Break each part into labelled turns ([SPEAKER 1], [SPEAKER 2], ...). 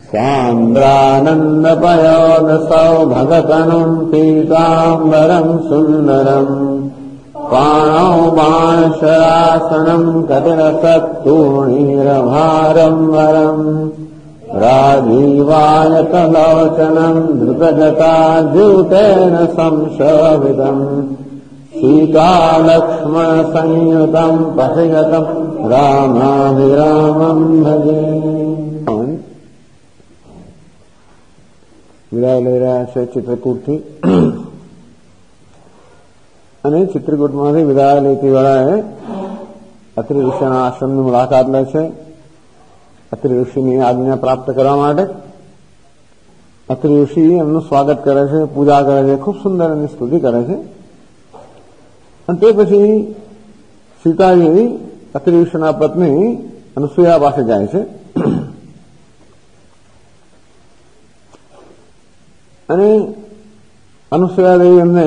[SPEAKER 1] सान्द्रानन्दपयोदसौ भगतनुम् पीताम्बरम् सुन्दरम् पाणौ बाणशरासनम् कटिरसत्तूणीरभारम् वरम् राजीवायतलोचनम् धृतजटाद्यूतेन संशोभितम् सीतालक्ष्मणसंयुतम् पथिगतम् रामाभिरामम् भजे. વિદાય લઈ રહ્યા છે ચિત્રકૂટથી અને ચિત્રકૂટમાંથી વિદાય લેતી વેળાએ અત્રિ ઋષિના આશ્રમની મુલાકાત લે છે. અત્રિ ઋષિની આજ્ઞા પ્રાપ્ત કરવા માટે અત્રિ ઋષિ એમનું સ્વાગત કરે છે, પૂજા કરે છે, ખૂબ સુંદર એની સ્તુતિ કરે છે. અને તે પછી સીતાજી અત્રિ ઋષિના પત્ની અનસૂયા પાસે જાય છે અને અનુસૂયા દેવી એમને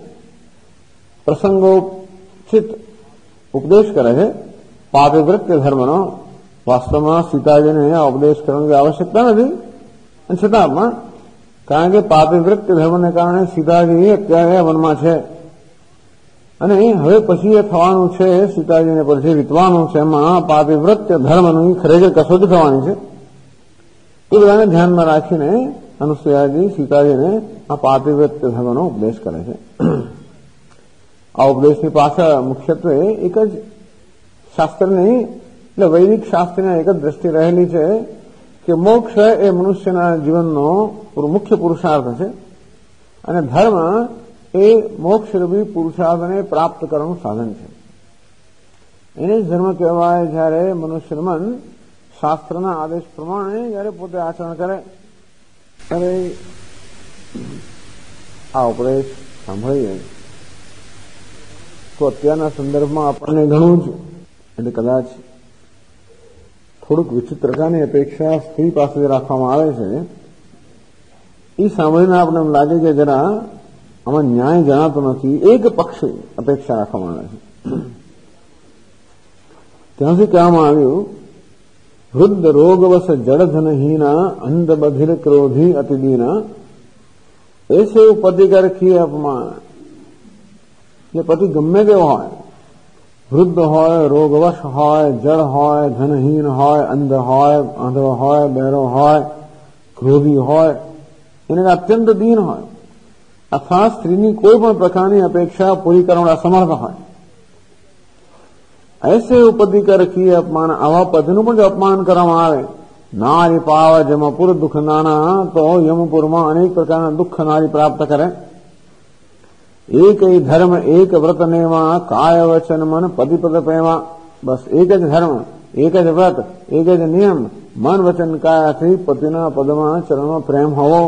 [SPEAKER 1] પ્રસંગોચિત ઉપદેશ કરે છે પાતિવ્રત્ય ધર્મનો. વાસ્તવમાં સીતાજીને આ ઉપદેશ કરવાની આવશ્યકતા નથી, અને છતાં પણ કારણ કે પાતિવ્રત્ય ધર્મને કારણે સીતાજી અત્યારે વનમાં છે અને હવે પછી એ થવાનું છે, સીતાજીને પછી વીતવાનું છે, એમાં પાતિવ્રત્ય ધર્મની ખરેખર કસોટી થવાની છે. એ બધાને ધ્યાનમાં રાખીને અનુસૂયાજી સીતાજીને આ પાતિવ્રત્ય ધર્મનો ઉપદેશ કરે છે. આ ઉપદેશની પાછળ મુખ્યત્વે એક જ શાસ્ત્રની એટલે વૈદિક શાસ્ત્રની એક જ દ્રષ્ટિ રહેલી છે કે મોક્ષ એ મનુષ્યના જીવનનો મુખ્ય પુરુષાર્થ છે અને ધર્મ એ મોક્ષરૂપી પુરુષાર્થને પ્રાપ્ત કરવાનું સાધન છે. એને જ ધર્મ કહેવાય જ્યારે મનુષ્યનું મન શાસ્ત્રના આદેશ પ્રમાણે જ્યારે પોતે આચરણ કરે. અરે આ ઉપદેશ સાંભળીએ તો અત્યારના સંદર્ભમાં આપણને ઘણું જ એટલે કદાચ થોડુંક વિચિત્રતાની અપેક્ષા સ્ત્રી પાસે રાખવામાં આવે છે. એ સાંભળીને આપણને એમ લાગે કે જરા આમાં ન્યાય જણાતો નથી. એક પક્ષી અપેક્ષા રાખવામાં આવે છે. ત્યાંથી કહેવામાં આવ્યું વૃદ્ધ રોગવશ જડધનહીના અંધ બધિર ક્રોધી અતિદીના એસે પતિ કર ખીએ અપમાન. જે પતિ ગમે તેવો હોય, વૃદ્ધ હોય, રોગવશ હોય, જડ હોય, ધનહીન હોય, અંધ હોય, આંધળો હોય, બહેરો હોય, ક્રોધી હોય, એને અત્યંત દીન હોય અથવા સ્ત્રીની કોઈ પણ પ્રકારની અપેક્ષા પૂરી કરવા અસમર્થ હોય, ऐसे उपति कर किए अपमान. आवा पतिનું પણ જો અપમાન કરવામાં આવે, નારી પાવ જમપુર દુઃખ નાના, તો યમપુરમાં અનેક પ્રકારના દુઃખ નારી પ્રાપ્ત કરે. એક ધર્મ એક વ્રત નેવા કાય વચન મન પતિપદ પ્રેમા. બસ એક જ ધર્મ, એક જ વ્રત, એક જ નિયમ, મન વચન કાયાથી પતિના પદમાં ચરણમાં પ્રેમ હોવો.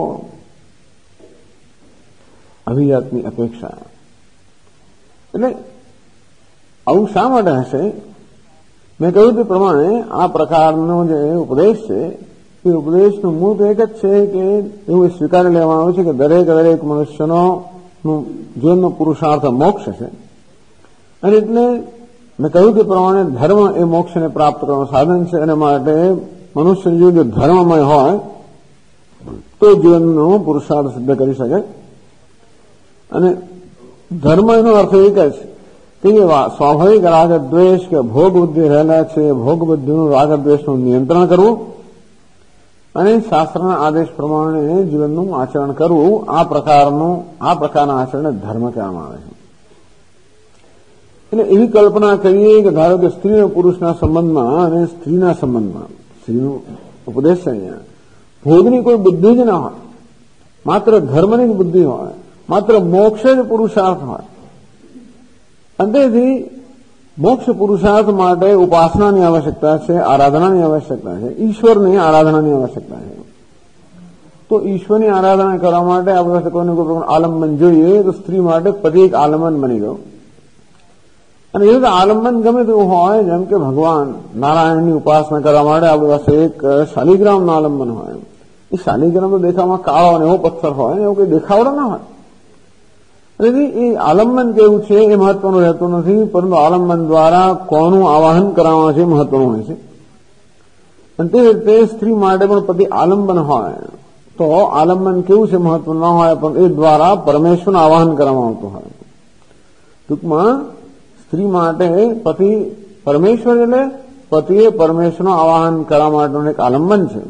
[SPEAKER 1] અભિજાતની અપેક્ષા એટલે આવું શા માટે હશે? મેં કહ્યું તે પ્રમાણે આ પ્રકારનો જે ઉપદેશ છે એ ઉપદેશનું મૂળ તો એક જ છે કે એવું સ્વીકારી લેવામાં આવે છે કે દરેક મનુષ્યનો જીવનનો પુરુષાર્થ મોક્ષ છે. અને એટલે મેં કહ્યું તે પ્રમાણે ધર્મ એ મોક્ષને પ્રાપ્ત કરવાનું સાધન છે. અને માટે મનુષ્ય જીવન જો ધર્મમય હોય તો જીવનનો પુરુષાર્થ સિદ્ધ કરી શકે. અને ધર્મ એનો અર્થ એક જ કે સ્વાભાવિક રાગદ્વેષ કે ભોગ બુદ્ધિ રહેલા છે, ભોગ બુદ્ધિનું રાગદ્વેષનું નિયંત્રણ કરવું અને શાસ્ત્રના આદેશ પ્રમાણે જીવનનું આચરણ કરવું. આ પ્રકારના આચરણને ધર્મ કહેવામાં આવે છે. એટલે એવી કલ્પના કરીએ કે ધારો કે સ્ત્રી અને પુરુષના સંબંધમાં અને સ્ત્રીના સંબંધમાં સ્ત્રીનો ઉપદેશ છે અહીંયા ભોગની કોઈ બુદ્ધિ જ ના હોય, માત્ર ધર્મની જ બુદ્ધિ હોય, માત્ર મોક્ષ જ પુરુષાર્થ હોય. અંતેથી મોક્ષ પુરુષાર્થ માટે ઉપાસનાની આવશ્યકતા છે, આરાધનાની આવશ્યકતા છે, ઈશ્વરની આરાધનાની આવશ્યકતા છે. તો ઈશ્વરની આરાધના કરવા માટે આપણે કોઈને કોઈ પ્રકારનું આલંબન જોઈએ તો સ્ત્રી માટે પતિ એક આલંબન બની ગયું. અને એ રીતે આલંબન ગમે તેવું હોય, જેમ કે ભગવાન નારાયણની ઉપાસના કરવા માટે આપણી પાસે એક શાલિગ્રામનું આલંબન હોય. એ શાલિગ્રામ તો દેખાવામાં કાળો અને એવો પથ્થર હોય, એવો કોઈ દેખાવડો ના હોય. એટલે એ આલંબન કેવું છે એ મહત્વનું રહેતું નથી, પરંતુ આલંબન દ્વારા કોનું આવાહન કરવામાં છે મહત્વનું હોય છે. અને તે રીતે સ્ત્રી માટે પણ પતિ આલંબન હોય તો આલંબન કેવું છે મહત્વ ન હોય, પણ એ દ્વારા પરમેશ્વરનું આવાહન કરવામાં આવતું હોય. ટૂંકમાં સ્ત્રી માટે પતિ પરમેશ્વર એટલે પતિએ પરમેશ્વરનું આવાહન કરવા માટેનું એક આલંબન છે.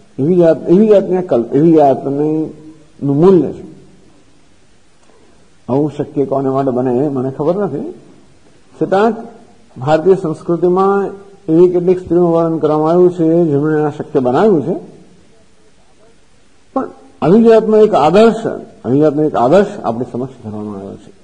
[SPEAKER 1] એવી જાતનું મૂલ્ય છે. આવું શક્ય કોને માટે બને મને ખબર નથી. છતાં ભારતીય સંસ્કૃતિમાં એવી કેટલીક સ્ત્રીનું વર્ણન કરવામાં આવ્યું છે જેમણે આ શક્ય બનાવ્યું છે. પણ આવી જાતનો એક આદર્શ આપણી સમક્ષ ધરવામાં આવ્યો છે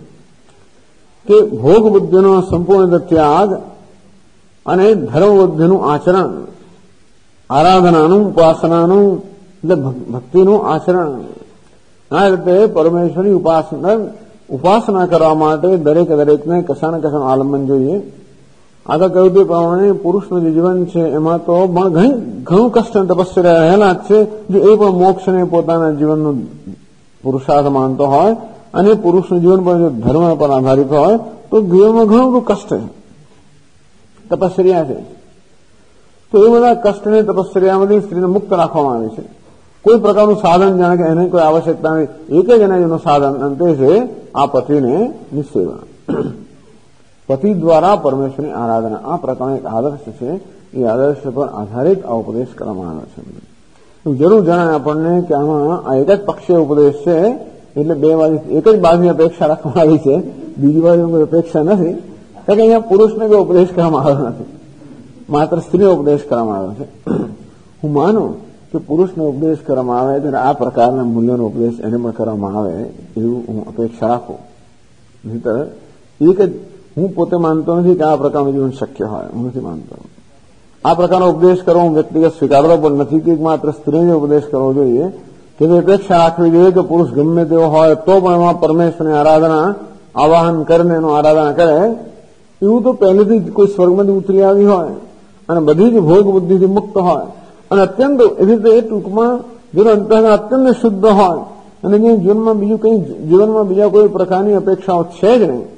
[SPEAKER 1] કે ભોગ બુદ્ધિનો સંપૂર્ણ ત્યાગ અને ધર્મ બુદ્ધિનું આચરણ, આરાધનાનું, ઉપાસનાનું એટલે ભક્તિનું આચરણ, આ રીતે પરમેશ્વરની ઉપાસના કરવા માટે દરેકને કશાને કશાનું આલંબન જોઈએ. આગળ કહ્યું તે પ્રમાણે પુરુષનું જે જીવન છે એમાં તો ઘણું કષ્ટ અને તપસ્યા રહેલા જ છે. જો એ પણ મોક્ષને પોતાના જીવનનું પુરુષાર્થ માનતો હોય અને પુરુષનું જીવન પણ જો ધર્મ પર આધારિત હોય તો જીવનમાં ઘણું બધું કષ્ટ છે, તપસ્યા છે. તો એ બધા કષ્ટને તપસ્યામાંથી સ્ત્રીને મુક્ત રાખવામાં આવે છે. કોઈ પ્રકારનું સાધન, જાણે કે એને કોઈ આવશ્યકતા નથી, એક જ એનું સાધન અંતે છે આ પતિને નિસેવા, પતિ દ્વારા પરમેશ્વરની આરાધના. આ પ્રકારનો એક આદર્શ છે. એ આદર્શ પર આધારિત આ ઉપદેશ કરવામાં આવે છે. જરૂર જણાય આપણને કે આમાં આ એક જ પક્ષીય ઉપદેશ છે, એટલે બે બાજુ એક જ બાજુની અપેક્ષા રાખવામાં આવી છે, બીજી બાજુની કોઈ અપેક્ષા નથી. કારણ કે અહીંયા પુરુષને કોઈ ઉપદેશ કરવામાં આવ્યો નથી, માત્ર સ્ત્રીનો ઉપદેશ કરવામાં આવ્યો છે. હું માનું કે પુરુષનો ઉપદેશ કરવામાં આવે ત્યારે આ પ્રકારના મૂલ્યોનો ઉપદેશ એને પણ કરવામાં આવે એવું હું અપેક્ષા રાખું. નહીંતર એક જ હું પોતે માનતો નથી કે આ પ્રકારનું જીવન શક્ય હોય, હું નથી માનતો. આ પ્રકારનો ઉપદેશ કરવો હું વ્યક્તિગત સ્વીકારતો પણ નથી કે માત્ર સ્ત્રીને ઉપદેશ કરવો જોઈએ. તેની અપેક્ષા રાખવી જોઈએ કે પુરુષ ગમે તેવો હોય તો પણ એમાં પરમેશ્વરની આરાધના આવાહન કરીને એનું આરાધના કરે. એવું તો પહેલેથી જ કોઈ સ્વર્ગમાંથી ઉતરી આવી હોય અને બધી જ ભોગ બુદ્ધિથી મુક્ત હોય અને અત્યંત એવી રીતે એ ટૂંકમાં જેનું અંતઃકરણ અત્યંત શુદ્ધ હોય અને જે જીવનમાં બીજા કોઈ પ્રકારની અપેક્ષાઓ છે જ નહીં,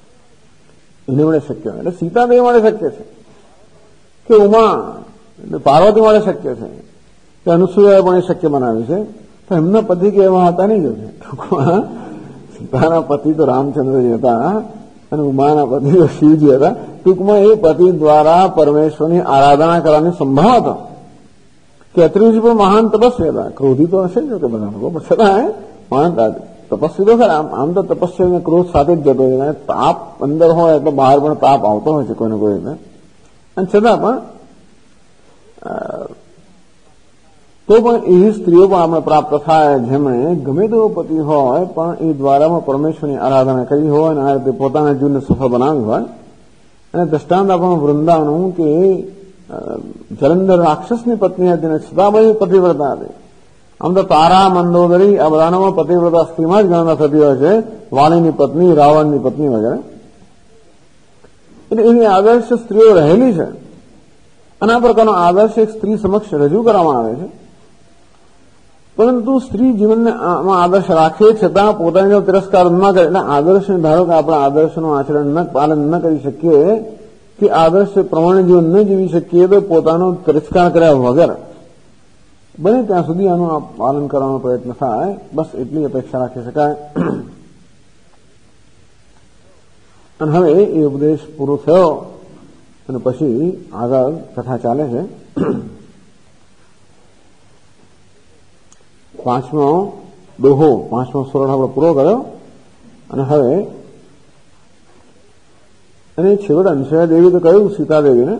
[SPEAKER 1] એને માટે શક્ય હોય. એટલે સીતાદેવી માટે શક્ય છે કે ઉમા એટલે પાર્વતી માટે શક્ય છે કે અનુસૂયાએ પણ એ શક્ય બનાવ્યું છે. તો એમના પતિ કે એવા હતા નહીં. જોશે ટૂંકમાં સીતાના પતિ તો રામચંદ્રજી હતા અને ઉમાના પતિ તો શિવજી હતા. ટૂંકમાં એ પતિ દ્વારા પરમેશ્વરની આરાધના કરવાની સંભાવ હતો કે અત્રિજી પણ મહાન તપસ્વી હતા. ક્રોધી તો હશે જ કે બધા લોકો, પણ છતાં મહાન તપસ્વી તો ખરા. આમ તો તપસ્યા ક્રોધ સાથે જ જતો હોય. તાપ અંદર હોય એટલે બહાર પણ તાપ આવતો હોય છે કોઈને કોઈ. અને છતાં પણ તો પણ એવી સ્ત્રીઓ પણ આપણે પ્રાપ્ત થાય જેમણે ગમે તેવો પતિ હોય પણ એ દ્વારામાં પરમેશ્વરની આરાધના કરી હોય અને આ રીતે પોતાના જીવનને સફળ બનાવ્યું હોય. અને દ્રષ્ટાંત આપણું વૃંદાવનનું કે જલંધર રાક્ષસની પત્ની હતી અને છતાં પતિવ્રતા હતી. આમ તો તારા, મંદોદરી આ બધામાં પતિવ્રતા સ્ત્રીમાં જ ગણના થતી હોય છે, વાણીની પત્ની, રાવણની પત્ની વગેરે. એટલે એની આદર્શ સ્ત્રીઓ રહેલી છે અને આ પ્રકારનો આદર્શ એક સ્ત્રી સમક્ષ રજૂ કરવામાં આવે છે. પરંતુ સ્ત્રી જીવનને આમાં આદર્શ રાખે છતાં પોતાનો તિરસ્કાર ન કરે. એટલે આદર્શને ધારો કે આપણે આદર્શનું આચરણ પાલન ન કરી શકીએ કે આદર્શ પ્રમાણે જીવન ન જીવી શકીએ તો પોતાનો તિરસ્કાર કર્યા વગર બને ત્યાં સુધી આનું પાલન કરવાનો પ્રયત્ન થાય, બસ એટલી અપેક્ષા રાખી શકાય. અને હવે એ ઉપદેશ પૂરો થયો અને પછી આગળ કથા ચાલે છે. 5મો દોહો 5મો સોરઠ આપણે પૂરો કર્યો અને હવે અને છેવટે અંશયા દેવી તો કહ્યું સીતાદેવીને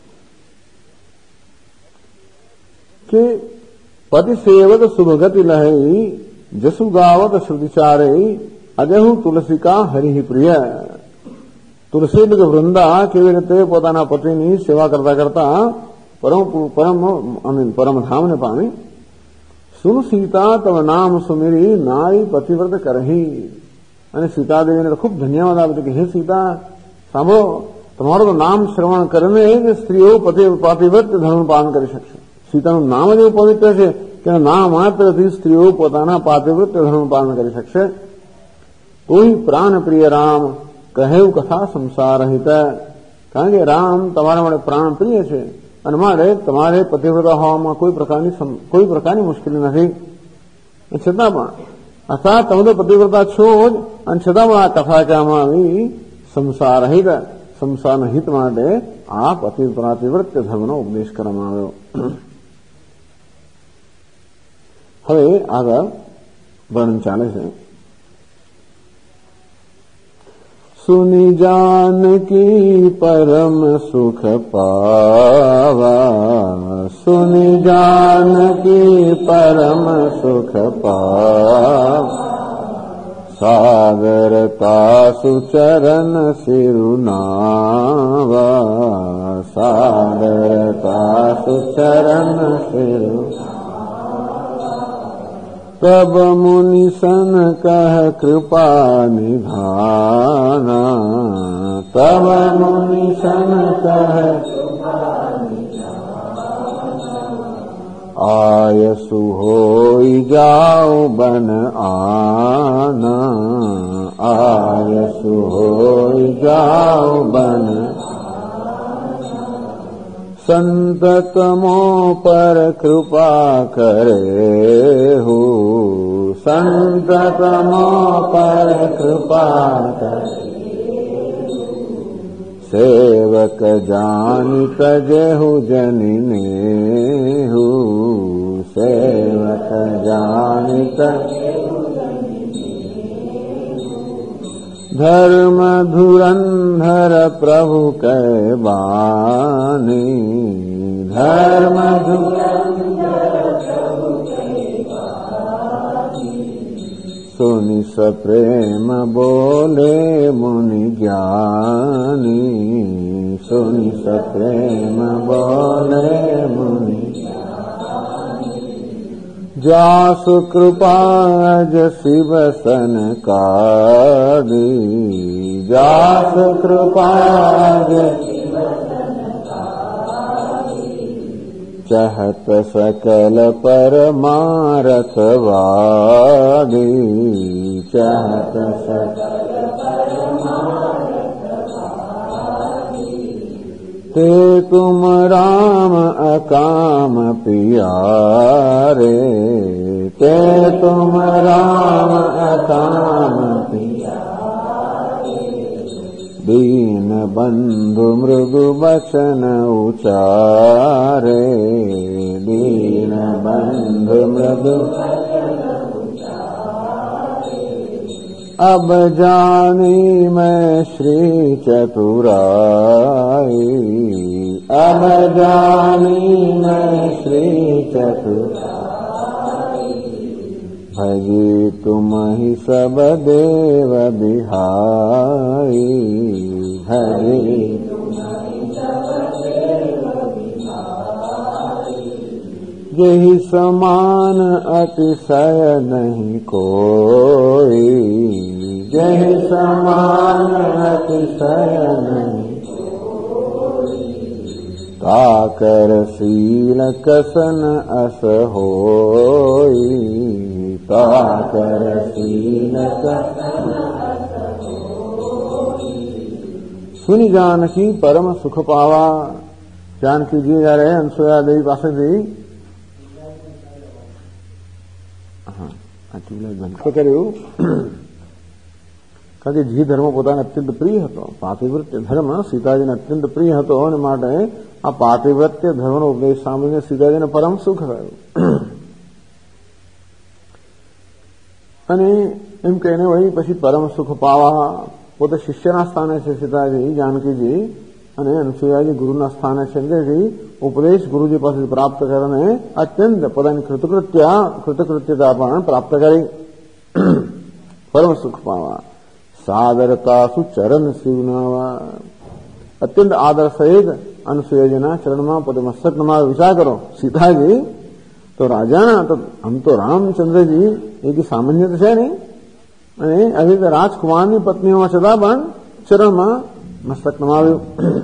[SPEAKER 1] કે પતિ સેવત શુભગતિ લહી જસુ ગાવત શ્રુતિચારે અજહુ તુલસિકા હરિ પ્રિય. તુલસી એટલે વૃંદા કેવી રીતે પોતાના પતિની સેવા કરતા કરતા પરમધામને પામી. સુન સીતા તવ નામ સુમેરી નારી પતિવ્રત કરહી. અને સીતાદેવીને ખૂબ ધન્યવાદ આપ્યો કે હે સીતા સાંભળો, તમારું તો નામ શ્રવણ કરીને જ સ્ત્રીઓ પતિવ્રત ધર્મ પાલન કરી શકશે. સીતાનું નામ જ એવું પવિત્ર છે કે નામ માત્રથી સ્ત્રીઓ પોતાના પાતિવ્રત ધર્મ પાલન કરી શકશે. કોઈ પ્રાણ પ્રિય રામ કહેવું કથા સંસાર હિત. કારણ કે રામ તમારા માટે પ્રાણ પ્રિય છે અને માટે તમારે પતિવ્રતા હોવામાં કોઈ પ્રકારની મુશ્કેલી નથી. છતાં પણ અર્થાત તમે તો પતિવ્રતા છો જ, અને છતાં પણ આ કથા કહેવામાં આવી સંસારના હિત માટે આ પાતિવ્રત્ય ધર્મનો ઉપદેશ કરવામાં આવ્યો. હવે આગળ વર્ણન ચાલે છે. સુની જાનકી પરમ સુખ પાવા, સુની જાનકી પરમ સુખ પાવા, સાગરતા સુચરણ સિરુનાવા, સાગરતા સુચરણ સિરુ. तब मुनि सन कह कृपा निधाना, तब मुनि सन कह आयसु होई जाओ बन आना, आयसु होई जाओ बन. संत मो पर कृपा करे हो, संत मो पर कृपा करे. सेवक जानि तजेहु जनिने हो, सेवक जानि तजेहु. धर्म धुरंधर प्रभु कै बानी, धर्म धुरंधर प्रभु कै बानी. सुनि सप्रेम बोले मुनि ज्ञानी, सुनि सप्रेम बोले मुनि. जासु कृपा शिव सन कादी, जासु कृपा चहत सकल परमारथ वादी, चहत सकल ते तुम राम अकाम पियारे, ते तुम राम अकाम पियारे. दीन बंधु मृदु बचन उचारे, दीन बंधु मृदु. अब जानी मैं श्री चतुराई, अब जानी मैं श्री चतुराई. भजी तुम ही सब देव बिहाई, भजी तुम ही सब देव बिहाई. यही समान अतिशय नहीं कोई, यही समान अतिशय नहीं. ताकर शील कसन अस होई, ताकर शील कसन अस होई. सुनी जानकी परम सुख पावा. जानकी जी जયારે અનસુયા દેવી પાસેથી કર્યું, કારણ કે જે ધર્મ પોતાને અત્યંત પ્રિય હતો, પાતિવ્રત્ય ધર્મ સીતાજીને અત્યંત પ્રિય હતો, અને માટે આ પાતિવ્રત્ય ધર્મનો ઉપદેશ સાંભળીને સીતાજીને પરમ સુખ થયું. અને એમ કહીને વળી પછી પરમ સુખ પાવા. પોતે શિષ્યના સ્થાને છે સીતાજી, જાનકીજી, અને અનસુયાજી ગુરુના સ્થાને છે. તેથી ઉપદેશ ગુરુજી પાસેથી પ્રાપ્ત કરીને અત્યંત પોતાની કૃતકૃત્યતા પણ પ્રાપ્ત કરી. પરમ સુખ પાવા. સાદરતા સુચરણ શિવનાવા. અત્યંત આદર સહિત અનસુયાજીના ચરણમાં પોતે મસ્તક નમાવી. વિચાર કરો, સીતાજી તો રાજાના, તો આમ તો રામચંદ્રજી એ સામાન્ય તો છે નહીં, અને આવી રીતે રાજકુમારની પત્ની હોવા છતાં પણ ચરણમાં મસ્તક નમાવ્યું.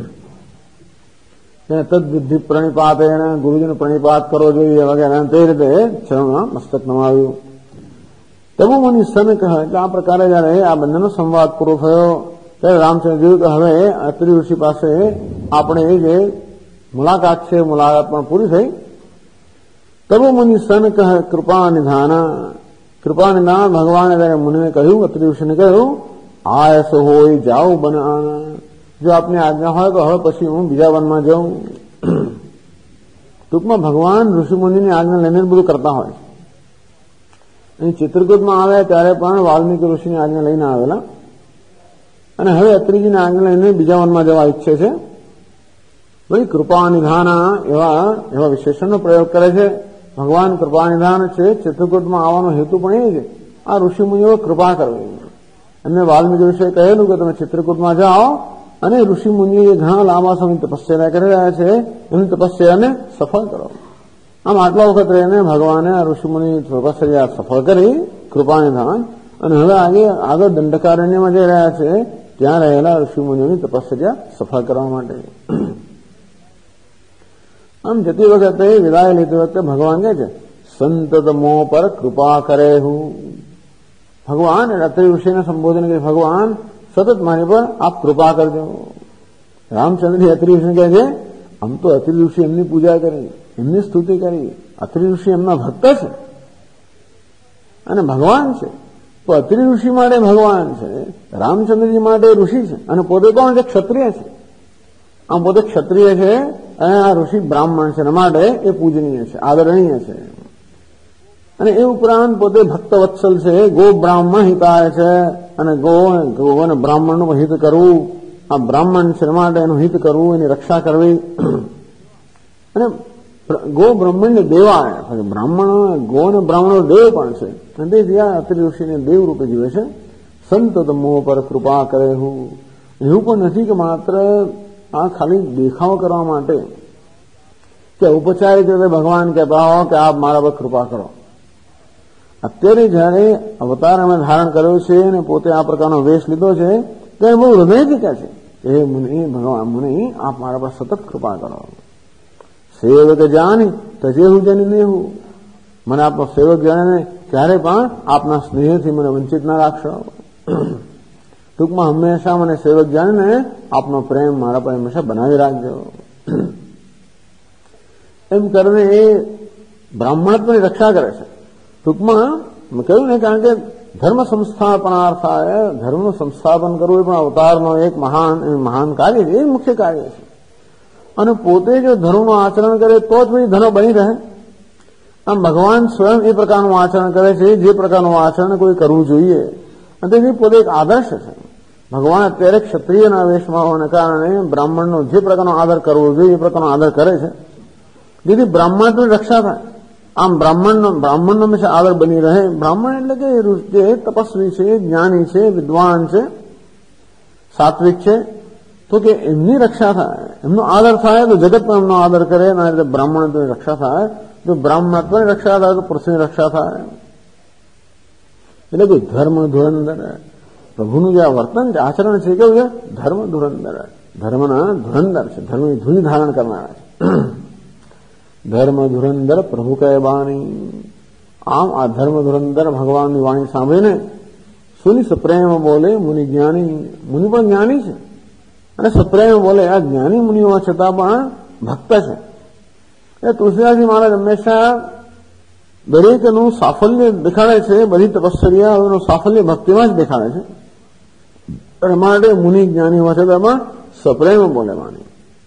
[SPEAKER 1] તદ્વિધિ પ્રણિપાત, એને ગુરુજીને પ્રણિપાત કરવો જોઈએ વગેરે, તે રીતે ચરણમાં મસ્તક નમાવ્યું. તબુ મુનિ સન કહે. એટલે આ પ્રકારે જયારે આ બંનેનો સંવાદ પૂરો થયો ત્યારે રામચંદ્ર જોયું કે હવે અત્રિ ઋષિ પાસે આપણે જે મુલાકાત છે, મુલાકાત પણ પૂરી થઈ. તબો મુનિ સન કહ કૃપા નિધાના, કૃપા નિધાન ભગવાને ત્યારે મુનિને કહ્યું, અત્રિ ઋષિને કહ્યું, આયસ હોય જાઓ બન આના, જો આપની આજ્ઞા હોય તો હવે પછી હું બીજા વનમાં જાઉં. ટૂંકમાં ભગવાન ઋષિમુનિની આજ્ઞા લઈને બધું કરતા હોય. અહીં ચિત્રકૂટમાં આવ્યા ત્યારે પણ વાલ્મીકી ઋષિની આજ્ઞા લઈને આવેલા, અને હવે અત્રિજીની આજ્ઞા લઈને બીજા વનમાં જવા ઈચ્છે છે. ભાઈ કૃપા નિધાના એવા વિશેષણનો પ્રયોગ કરે છે. ભગવાન કૃપા નિધાન છે. ચિત્રકૂટમાં આવવાનો હેતુ પણ એ છે, આ ઋષિમુનિઓ કૃપા કરવી. એમને વાલ્મીકી ઋષિએ કહેલું કે તમે ચિત્રકૂટમાં જાઓ અને ઋષિમુનિઓ જે ઘણા લાંબા સમય તપસ્યા કરી રહ્યા છે એમની તપસ્યાને સફળ કરો. આમ આટલા વખત રહીને ભગવાને આ ઋષિમુનિ તપસ્યા સફળ કરી, કૃપા નિધાન, અને હવે આગળ દંડકારણ્યમાં જઈ રહ્યા છે ત્યાં રહેલા ઋષિમુનિઓની તપસ્યા સફળ કરવા માટે. આમ જતી વખતે વિદાય લેતી વખતે ભગવાન કહે છે, સંતત મો પર કૃપા કરે હું. ભગવાન અત્રિ ઋષિને સંબોધન કરી, ભગવાન સતત મારી પર આપ કૃપા કરજો. રામચંદ્રજી અત્રિ ઋષિને કહે છે, આમ તો અત્રિ ઋષિ એમની પૂજા કરી, એમની સ્તુતિ કરી. અત્રિ ઋષિ એમના ભક્ત છે અને ભગવાન છે. તો અત્રિ ઋષિ માટે ભગવાન છે, રામચંદ્રજી માટે ઋષિ છે, અને પોતે કોણ છે? ક્ષત્રિય છે. આમ પોતે ક્ષત્રિય છે અને આ ઋષિ બ્રાહ્મણ છે, એના માટે એ પૂજનીય છે, આદરણીય છે. અને એ ઉપરાંત પોતે ભક્ત વત્સલ છે, ગો બ્રાહ્મણ હિતાય છે, અને ગો અને બ્રાહ્મણનું હિત કરવું. આ બ્રાહ્મણ છે એના માટે એનું હિત કરવું, એની રક્ષા કરવી. અને ગો બ્રાહ્મણને દેવાય, બ્રાહ્મણ ગો અને બ્રાહ્મણો દેવ પણ છે, અને તેથી આ અત્રિ ઋષિને દેવ રૂપે જીવે છે. સંત મોહ પર કૃપા કરે હું. એવું પણ નથી કે માત્ર આ ખાલી દેખાવ કરવા માટે કે ઔપચારિક રીતે ભગવાન કહેતા હો કે આપ મારા પર કૃપા કરો. અત્યારે જયારે અવતાર અમે ધારણ કર્યો છે અને પોતે આ પ્રકારનો વેશ લીધો છે ત્યારે બહુ હૃદયથી કહે છે કે હે મુનિ, ભગવાન મુનિ, આપ મારા પર સતત કૃપા કરો. સેવક જાણી તજેહુ જનને હું. મને આપનો સેવક જાણીને ક્યારે પણ આપના સ્નેહથી મને વંચિત ના રાખશો. ટૂંકમાં હંમેશા મને સેવક જાણીને આપનો પ્રેમ મારા પર હંમેશા બનાવી રાખજો. એમ કરીને એ બ્રાહ્મણત્વની રક્ષા કરે છે. ટૂંકમાં મેં કહ્યું ને, કારણ કે ધર્મ સંસ્થાપનાર્થાય, ધર્મનું સંસ્થાપન કરવું એ પણ અવતારનો એક મહાન કાર્ય છે, એ મુખ્ય કાર્ય છે. અને પોતે જો ધર્મનું આચરણ કરે તો જ પછી ધર્મ બની રહે. આમ ભગવાન સ્વયં એ પ્રકારનું આચરણ કરે છે જે પ્રકારનું આચરણ કોઈ કરવું જોઈએ, અને તેથી પોતે એક આદર્શ છે. ભગવાન અત્યારે ક્ષત્રિયના વેશમાં હોવાને કારણે બ્રાહ્મણનો જે પ્રકારનો આદર કરવો જોઈએ એ પ્રકારનો આદર કરે છે, જેથી બ્રાહ્મણની રક્ષા થાય. આમ બ્રાહ્મણનો હંમેશા આદર બની રહે. બ્રાહ્મણ એટલે કે જે તપસ્વી છે, જ્ઞાની છે, વિદ્વાન છે, સાત્વિક છે, તો કે એમની રક્ષા થાય, એમનો આદર થાય તો જગત પણ એમનો આદર કરે, અને આ રીતે બ્રાહ્મણત્વની રક્ષા થાય. જો બ્રાહ્મણત્વની રક્ષા થાય તો પૃથ્વીની રક્ષા થાય. એટલે કે ધર્મ ધુરંધર, પ્રભુનું જે વર્તન છે, આચરણ છે, કેવું છે? ધર્મ ધુરંધર, ધર્મના ધુરંધર છે, ધર્મની ધૂની ધારણ કરનારા છે. ધર્મ ધુરંધર પ્રભુ કહે વાણી. આમ આ ધર્મ ધુરંધર ભગવાનની વાણી સાંભળીને સુની સપ્રેમ બોલે મુનિ જ્ઞાની. મુનિ પણ જ્ઞાની છે અને સપ્રેમ બોલે. આ જ્ઞાની મુનિઓ છતાં પણ ભક્ત છે. એ તુલસીદાસજી મહારાજ હંમેશા દરેકનું સાફલ્ય દેખાડે છે, બધી તપસ્યાનું સાફલ્ય ભક્તિમાં જ દેખાડે છે. અને માટે મુનિ જ્ઞાની હોવા છતાં પણ સપ્રેમ બોલે વાણી.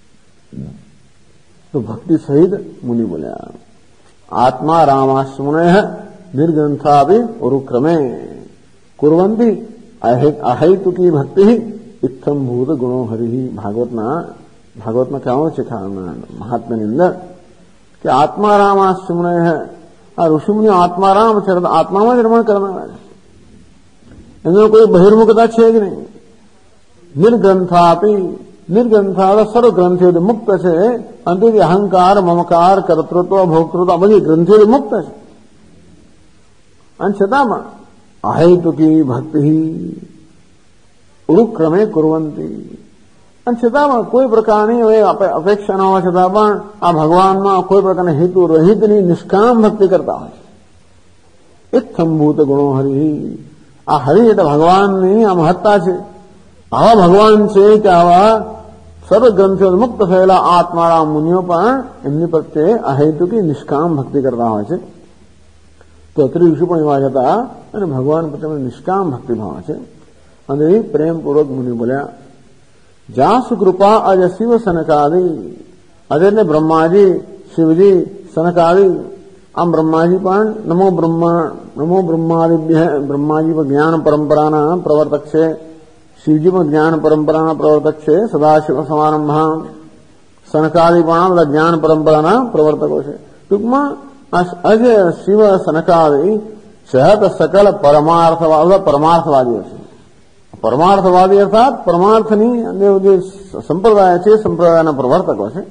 [SPEAKER 1] તો ભક્તિ સહિત મુનિ બોલ્યા. આત્મા રામાસ્મુને નિર્ગ્રંથાપી ઉરુક્રમે કુર્વંતી અહૈતુકી ભક્તિ ઇત્થમ ભૂત ગુણો હરિ. ભાગવતમાં કહેવાનું છે મહાત્માની અંદર કે આત્મારામાસ્મુને, આ ઋષિમુનિ આત્મારામ છે, આત્મામાં જ રમણ કરનારા છે. એનો કોઈ બહિર્મુખતા છે જ નહીં. નિર્ગ્રંથાપી, નિર્ગ્રંથા સર્વ ગ્રંથિઓથી મુક્ત છે. અંતેથી અહંકાર, મમકાર, કર્તૃત્વ, ભોક્તૃત્વ આ બધી ગ્રંથિઓથી મુક્ત છે. અને છતાંમાં અહૈતુકી ભક્તિ ઉરુક્રમે કુર્વંતી. અને છતાંમાં કોઈ પ્રકારની અપેક્ષા ન હોવા છતાં પણ આ ભગવાનમાં કોઈ પ્રકારના હેતુ રહિતની નિષ્કામ ભક્તિ કરતા હોય છે. ઇત્થંભૂત ગુણો હરિ. આ હરિ એટલે ભગવાનની આ મહત્તા છે. આવા ભગવાન છે કે આવા સર્વ ગ્રંથિઓ મુક્ત થયેલા આત્મારા મુનિઓ પણ એમની પ્રત્યે અહેતુકી નિષ્કામ ભક્તિ કરતા હોય છે. તો અત્રિ ઋષિ પણ એવા હતા અને ભગવાન પ્રત્યે નિષ્કામ ભક્તિ ભાવ છે. અને પ્રેમપૂર્વક મુનિ બોલ્યા, જાસુ કૃપા અજ શિવ સનકાદી. આજે એટલે બ્રહ્માજી, શિવજી, સનકાદી. આમ બ્રહ્માજી પણ નમો બ્રહ્માદિભ્ય, બ્રહ્માજી પણ જ્ઞાન પરંપરાના પ્રવર્તક છે. શિવજી પણ જ્ઞાન પરંપરાના પ્રવર્તક છે. સદાશિવ સમારંભા. સનકાદી પણ બધા જ્ઞાન પરંપરાના પ્રવર્તકો છે. ટૂંકમાં અજ શિવ સનકાદી સહત સકલ પરમાર્થવાદીઓ છે. પરમાર્થવાદી અર્થાત પરમાર્થની જે સંપ્રદાય છે, સંપ્રદાયના પ્રવર્તકો છે.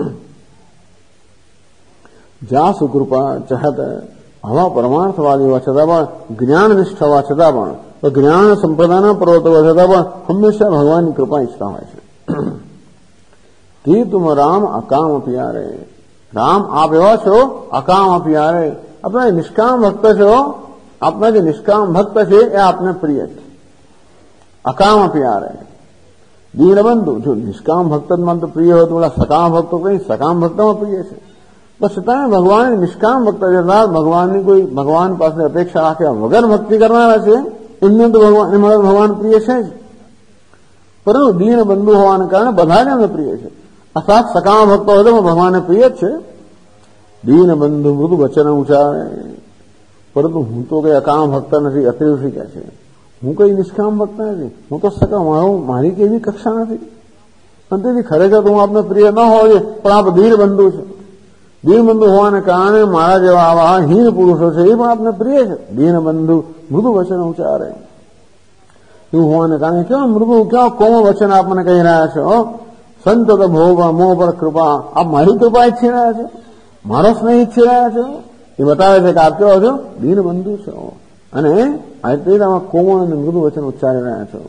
[SPEAKER 1] જ્યાં સુકૃપા ચહત આવા પરમાર્થવાદી હોવા છતાં પણ, જ્ઞાનનિષ્ઠ હોવા છતાં પણ, જ્ઞાન સંપ્રદાયના પ્રવર્તકો છતાં પણ હંમેશા ભગવાનની કૃપા ઈચ્છતા હોય છે. કે તુમ રામ અકામ પિયારે. રામ આપ એવા છો અકામ પિયારે. આપણા નિષ્કામ ભક્ત છો. આપના જે નિષ્કામ ભક્ત છે એ આપને પ્રિય છે. અકામ પ્યારે. દીનબંધુ. જો નિષ્કામ ભક્તમાં તો પ્રિય હોય તો બોલા સકામ ભક્તો કઈ સકામ ભક્તમાં પ્રિય છે. બસ છતાં ભગવાન નિષ્કામ ભક્ત છે, ભગવાનની કોઈ ભગવાન પાસે અપેક્ષા રાખ્યા વગર ભક્તિ કરનારા છે, એમને તો ભગવાન પ્રિય છે જ. પરંતુ દીનબંધુ હોવાને કારણે બધા જ એમને પ્રિય છે. અર્થાત સકામ ભક્તો હોય તો ભગવાનને પ્રિય જ છે. દીનબંધુ મૃદુ વચન ઉચ્ચારે. પરંતુ હું તો કઈ અકામ ભક્ત નથી. અત્રિ ઋષિ કહે છે હું કઈ નિષ્કામ ભક્ત નથી, હું તો સકામ, મારી કેવી કક્ષા નથી. અંતેથી ખરેખર તો હું આપને પ્રિય ન હોય, પણ આપ દીનબંધુ છે. દીનબંધુ હોવાને કારણે મારા જેવા આવા હીન પુરુષો છે એ પણ આપને પ્રિય છે. દીનબંધુ મૃદુ વચન ઉચ્ચારે. એવું હોવાને કારણે કેવા મૃદુ, કેવા કોમળ વચન આપ મને કહી રહ્યા છો. સંત ભોગ મોહ પર કૃપા. આપ મારી કૃપા ઈચ્છી રહ્યા છો, મારો સ્નેહ ઈચ્છી રહ્યા છો. એ બતાવે છે કે આપ કેવો છો, દીનબંધુ છો. અને આમાં કોમળ અને મૃદુ વચન ઉચ્ચારી રહ્યા છો.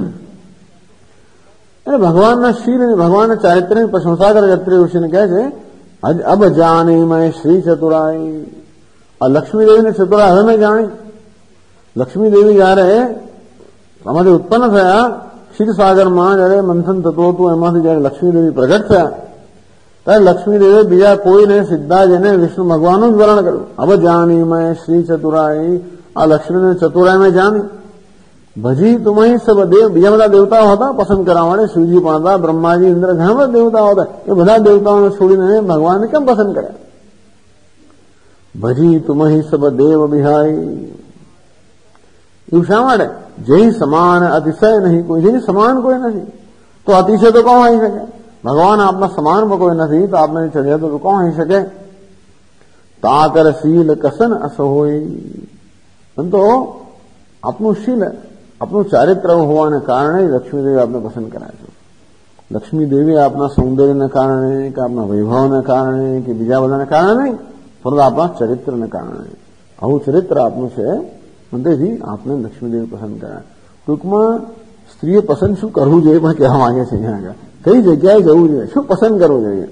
[SPEAKER 1] એટલે ભગવાનના શીલ અને ભગવાનના ચારિત્ર્યની પ્રશંસા કરે અત્રિ ઋષિને કહે છે અબ જાની મેં શ્રી ચતુરાઈ. આ લક્ષ્મીદેવીને ચતુરાઈ હવે મેં જાણી. લક્ષ્મીદેવી જયારે આમાંથી ઉત્પન્ન થયા ક્ષીરસાગરમાં, જયારે મંથન થતું હતું એમાંથી જયારે લક્ષ્મીદેવી પ્રગટ થયા ત્યારે લક્ષ્મીદેવી બીજા કોઈને સીધા જઈને વિષ્ણુ ભગવાનનું જ વર્ણન કર્યું. અબ જાની મેં શ્રી ચતુરાઈ. આ લક્ષ્મીને ચતુરાઈ મેં જાણી. ભજી તુમહી સબ દેવ. બીજા બધા દેવતાઓ હતા પસંદ કરવા માટે. શિવજી પણ હતા, બ્રહ્માજી, ઇન્દ્ર, ઘણા બધા દેવતાઓ હતા. એ બધા દેવતાઓને છોડીને ભગવાનને કેમ પસંદ કર્યા? ભજી તુમહી સબ દેવ બિહાઈ. એવું શા માટે? જય સમાન અતિશય નહીં કોઈ. જેની સમાન કોઈ નથી તો અતિશય તો કોણ હોઈ શકે? ભગવાન આપના સમાન પણ કોઈ નથી તો આપને ચડ્યા તો કોણ હોઈ શકે? તાકર શીલ કસન અસ હોય. તો આપનું શીલ, આપનું ચારિત્ર હોવાને કારણે લક્ષ્મીદેવી આપને પસંદ કર્યા છે. લક્ષ્મીદેવી આપના સૌંદર્યને કારણે કે આપના વૈભવને કારણે કે બીજા બધાને કારણે નહીં, પરંતુ આપણા ચરિત્રને કારણે. આવું ચરિત્ર આપનું છે, તેથી આપને લક્ષ્મીદેવી પસંદ કર્યા. ટૂંકમાં સ્ત્રીએ પસંદ શું કરવું જોઈએ પણ કહેવા માંગે છે અહીંયા આગળ. કઈ જગ્યાએ જવું જોઈએ, શું પસંદ કરવું જોઈએ.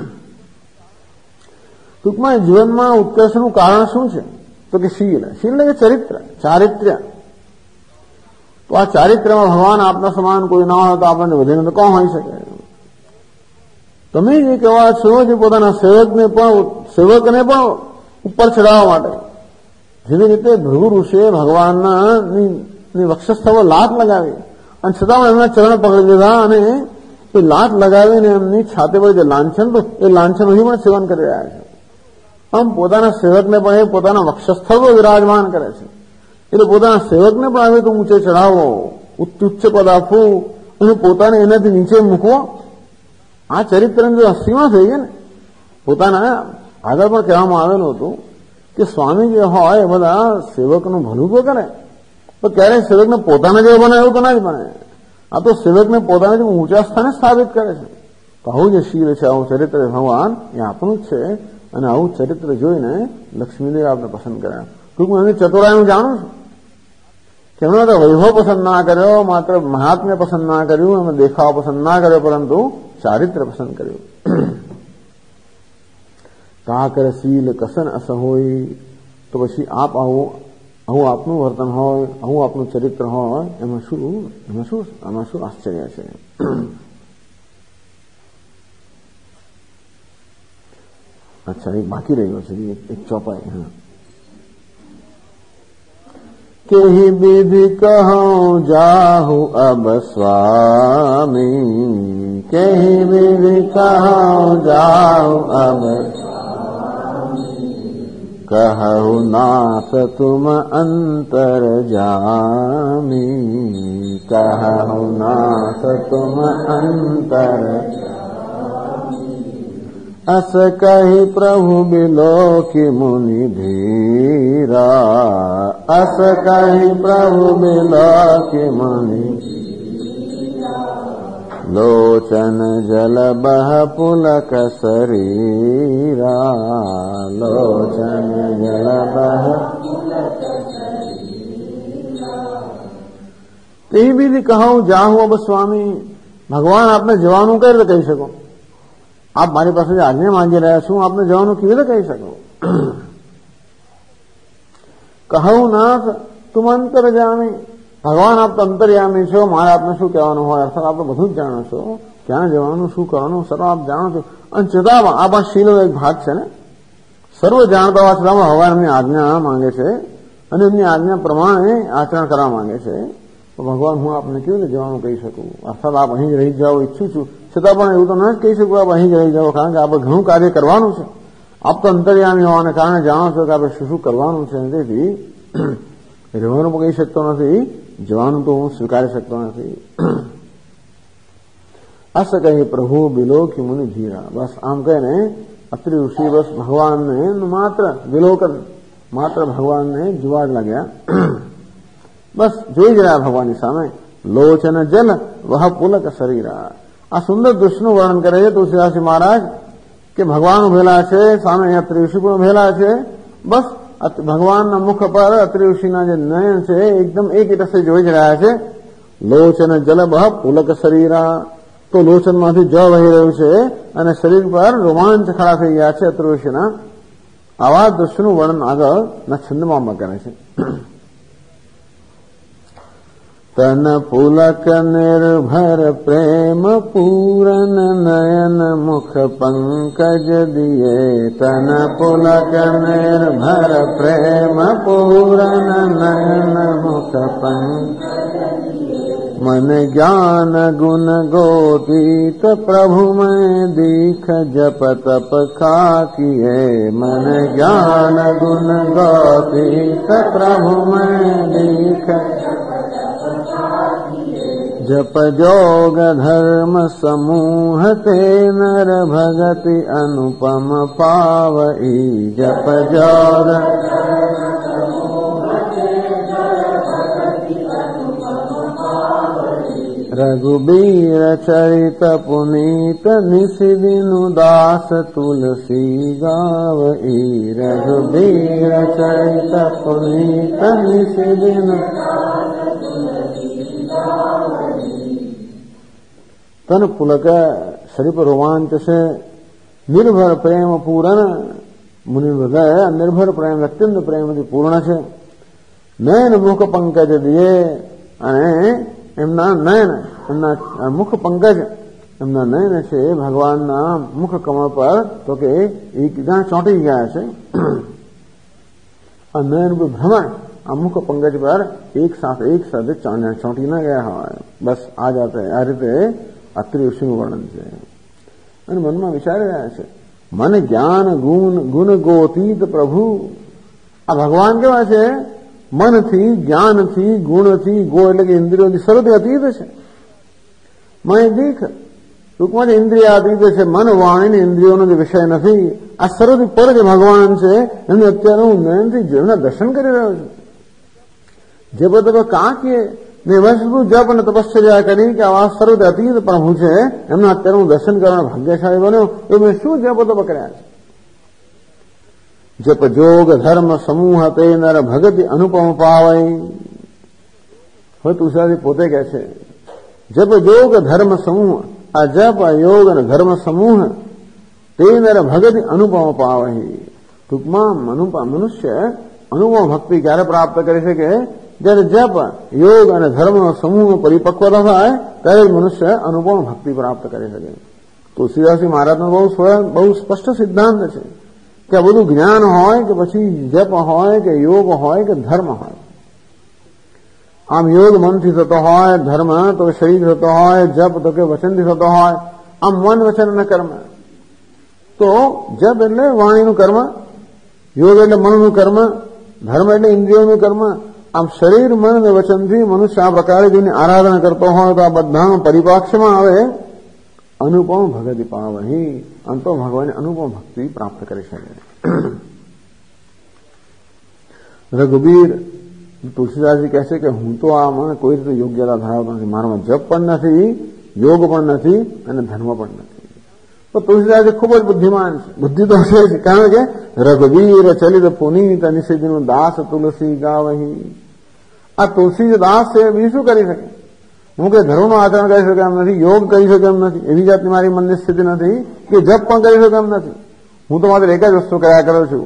[SPEAKER 1] ટૂંકમાં જીવનમાં ઉત્કર્ષનું કારણ શું છે? તો કે શીલ. શીલ એટલે ચરિત્ર, ચારિત્ર્ય. તો આ ચારિત્ર્યમાં ભગવાન આપના સમાન કોઈ ના હોય તો આપણને વધીને તો કોણ હોઈ શકે? તમે જે કહેવા છો જે પોતાના સેવકને પણ ઉપર ચડાવવા માટે, જેવી રીતે ભૃગુ ઋષિએ ભગવાનના વક્ષસ્થળ લાત લગાવી અને છતાં એમના ચરણ પકડી લીધા અને એ લાત લગાવીને એમની છાતી પર જે લાંછન હતું એ લાંછન હજી પણ સેવન કરી રહ્યા છે. આમ પોતાના સેવકને પણ એ પોતાના વક્ષસ્થળ પર વિરાજમાન કરે છે. એટલે પોતાના સેવકને પણ આવે તો ઊંચે ચડાવો, ઉચ્ચ પદ આપવું અને પોતાને એનાથી નીચે મૂકવો. આ ચરિત્રની જો સીમા થઈ ગઈ ને. પોતાના આગળ પણ કહેવામાં આવેલું હતું કે સ્વામી જે હોય એ બધા સેવકનું ભલું તો કરે, તો ક્યારેય સેવકને પોતાના જેવો બને એવું તો ના જ બને. આ તો સેવકને પોતાના ઊંચા સ્થાને સ્થાપિત કરે છે. તો આવું જે શીલ છે, આવું ચરિત્ર ભગવાન એ આપણું જ છે. અને આવું ચરિત્ર જોઈને લક્ષ્મીદેવ આપણે પસંદ કર્યા. ટૂંકમાં એમની ચતુરાઈનું જાણું છું કે એમણે તો વૈભવ પસંદ ના કર્યો, માત્ર મહાત્મ્ય પસંદ ના કર્યું, એમને દેખાવ પસંદ ના કર્યો, પરંતુ ચારિત્ર પસંદ કર્યું. કાકર શીલ કસન અસ હોય. તો પછી આવું આપનું વર્તન હોય, આવું આપનું ચરિત્ર હોય, એમાં શું આશ્ચર્ય છે? अच्छा, एक बाकी रही हो चलिए, एक चौपाई। हाँ, केहि विधि कहूँ जाहु अब स्वामी, केहि विधि कहूँ जाहु अब कहु नाथ तुम अंतर जामी, कहु नाथ तुम अंतर। अस कहि प्रभु बिलोकि मुनि धीरा, अस कहि प्रभु बिलोकि मुनि लोचन जल बह पुलक शरीरा, लोचन जल बह। ते विधि कहूँ जाहू अब स्वामी, भगवान आपने जवानों कर कही सको, आप मारी पास आज्ञा मांगी रहे छू, आपने जवानों की विधि कही सको। कहू नाथ तुम अंतर जामी, भगवान आप तो अंतर्यामी छो, मारे आपने शू कहेવાનું હોય, અર્થાત आप બધું જ જાણો છો, ક્યાં જવાનું શું કરવાનું સર્વ આપ જાણો છો। અને છતાં આ શીલો એક ભાગ છે ને, સર્વ જાણતા હોવા છતાં ભગવાન એમની આજ્ઞા માંગે છે અને એમની આજ્ઞા પ્રમાણે આચરણ કરવા માંગે છે। તો ભગવાન હું આપને કેવી રીતે જવાનું કહી શકું, અર્થાત આપ અહીં જ રહી જાઓ ઈચ્છું છું, છતાં પણ એવું તો ન જ કહી શકું આપ અહીં જ રહી જાઓ, કારણ કે આપણે ઘણું કાર્ય કરવાનું છે। આપ તો અંતર્યામી હોવાને કારણે જાણો છો કે આપણે શું શું કરવાનું છે, તેથી રહેવાનું પણ કહી શકતો નથી, જવાનું તો હું સ્વીકારી શકતો નથી। અસ કહે પ્રભુ બિલોકી મુનિ ધીરા, બસ આમ કહીને અત્રિ ઋષિ બસ ભગવાનને માત્ર વિલોકન, માત્ર ભગવાનને જોવા જ લાગ્યા, બસ જોઈ જ રહ્યા ભગવાનની સામે। લોચન જલ વહ પુલક શરીરા, આ સુંદર દૃશ્યનું વર્ણન કરે છે તુલસીદાસજી મહારાજ કે ભગવાન ઉભેલા છે, સામે અત્રિ ઋષિ પણ ઉભેલા છે, બસ ભગવાનના મુખ પર અત્રિ ઋષિના જે નયન છે એકદમ એક રસે જોઈ જ રહ્યા છે। લોચન જલ બહ પુલક શરીરા, તો લોચનમાંથી જળ વહી રહ્યું છે અને શરીર પર રોમાંચ ખડા થઈ ગયા છે અત્રિ ઋષિના। આવા દૃશ્યનું વર્ણન આગળના છંદમાં કરે છે। તન પુલક નિર્ભર પ્રેમ પૂરન નયન મુખ પંકજ દિયે, તન પુલક નિર્ભર પ્રેમ પૂરન નયન મુખ પંકજ, मन ज्ञान गुण गोतीत प्रभु में दीख जप तप खाकिए, मन ज्ञान गुण गोतीत प्रभु में दीख जप जोग धर्म समूह ते नर भगति अनुपम पावई, जप जोग रघुबीर चरित पुनीत निसिदिनु दास तुलसी गावई, रघुबीर चरित पुनीत निसिदिनु तन पुलक शरीर पर रोमांच से निर्भर प्रेम पूर्ण, मुनि हृदय निर्भर प्रेम अत्यंत प्रेम पूर्ण है। नयन मुख पंकज दिए, એમના નયન, એમના મુખ પંકજ, એમના નયન છે ભગવાનના મુખ કમળ પર તો કે એક જ્યાં ચોંટી ગયા છે, આ નયન ભ્રમણ આ મુખ પંકજ પર એક સાથે ચોંટી ના ગયા હોય, બસ આ જાતે આ રીતે અત્રિ ઋષિનું વર્ણન છે। અને મનમાં વિચારી રહ્યા છે, મન જ્ઞાન ગુણ ગોતીત પ્રભુ, આ ભગવાન કેવા છે, મનથી જ્ઞાનથી ગુણથી ગો એટલે કે ઇન્દ્રિયોથી સર્વથી અતીત છે। મય દીખ ટૂંકમાં જે ઇન્દ્રિયાતીત છે, મન વાણીને ઇન્દ્રિયોનો જે વિષય નથી, આ સર્વથી પર જે ભગવાન છે એમને અત્યારે હું નયનથી જેમના દર્શન કરી રહ્યો છું। જપ તપ કાંકીએ ને વસ્તુ જપ અને તપશ્ચર્યા કરી કે આવા સર્વથી અતીત પ્રભુ છે, એમના અત્યારે હું દર્શન કરવાનો ભાગ્યશાળી બન્યો, એ મેં શું જપ તપ કર્યા છે। जप जोग धर्म समूह ते नर भगति अनुपम पावई, હવે તુલસીદાસ પોતે કહે છે જપ જોગ ધર્મ સમૂહ, આ જપ યોગ અને ધર્મ સમૂહ તે નર ભગતિ અનુપમ પાવહી, ટૂંકમાં મનુષ્ય અનુપમ ભક્તિ ક્યારે પ્રાપ્ત કરી શકે, જ્યારે જપ યોગ અને ધર્મનો સમૂહ પરિપક્વતા થાય ત્યારે મનુષ્ય અનુપમ ભક્તિ પ્રાપ્ત કરી શકે। તુલસીદાસજી મહારાજનો બહુ સ્પષ્ટ સિદ્ધાંત છે કે આ બધું જ્ઞાન હોય કે પછી જપ હોય કે યોગ હોય કે ધર્મ હોય. આમ યોગ મનથી થતો હોય, ધર્મ તો શરીર થતો હોય, જપ તો કે વચનથી થતો હોય. આમ મન, વચન અને કર્મ. તો જપ એટલે વાણીનું કર્મ, યોગ એટલે મનનું કર્મ, ધર્મ એટલે ઇન્દ્રિયોનું કર્મ. આમ શરીર, મન અને વચનથી મનુષ્ય આ પ્રકારે જેની આરાધના કરતો હોય તો આ બધાનો પરિપાક્ષમાં આવે અનુપમ ભગતિ પાવહી. અંતો ભગવાનની અનુપમ ભક્તિ પ્રાપ્ત કરી શકે. રઘુબીર તુલસીદાસજી કહે છે કે હું તો આમાં કોઈ રીતે યોગ્યતા ધરાવતો નથી, મારામાં જપ પણ નથી, યોગ પણ નથી અને ધર્મ પણ નથી. તો તુલસીદાસજી ખૂબ જ બુદ્ધિમાન છે. બુદ્ધિ તો હશે જ, કારણ કે રઘુબીર ચલિત પુનીત નિષિદ્ધનું દાસ તુલસી ગાવહી. આ તુલસી દાસ છે, બીજું શું કરી શકે? હું કે ધર્મનું આચરણ કરી શકે એમ નથી, યોગ કરી શકે એમ નથી, એવી જાતની મારી મનની સ્થિતિ નથી કે જપ પણ કરી શકે એમ નથી. હું તો માત્ર એક જ વસ્તુ કર્યા કરું છું,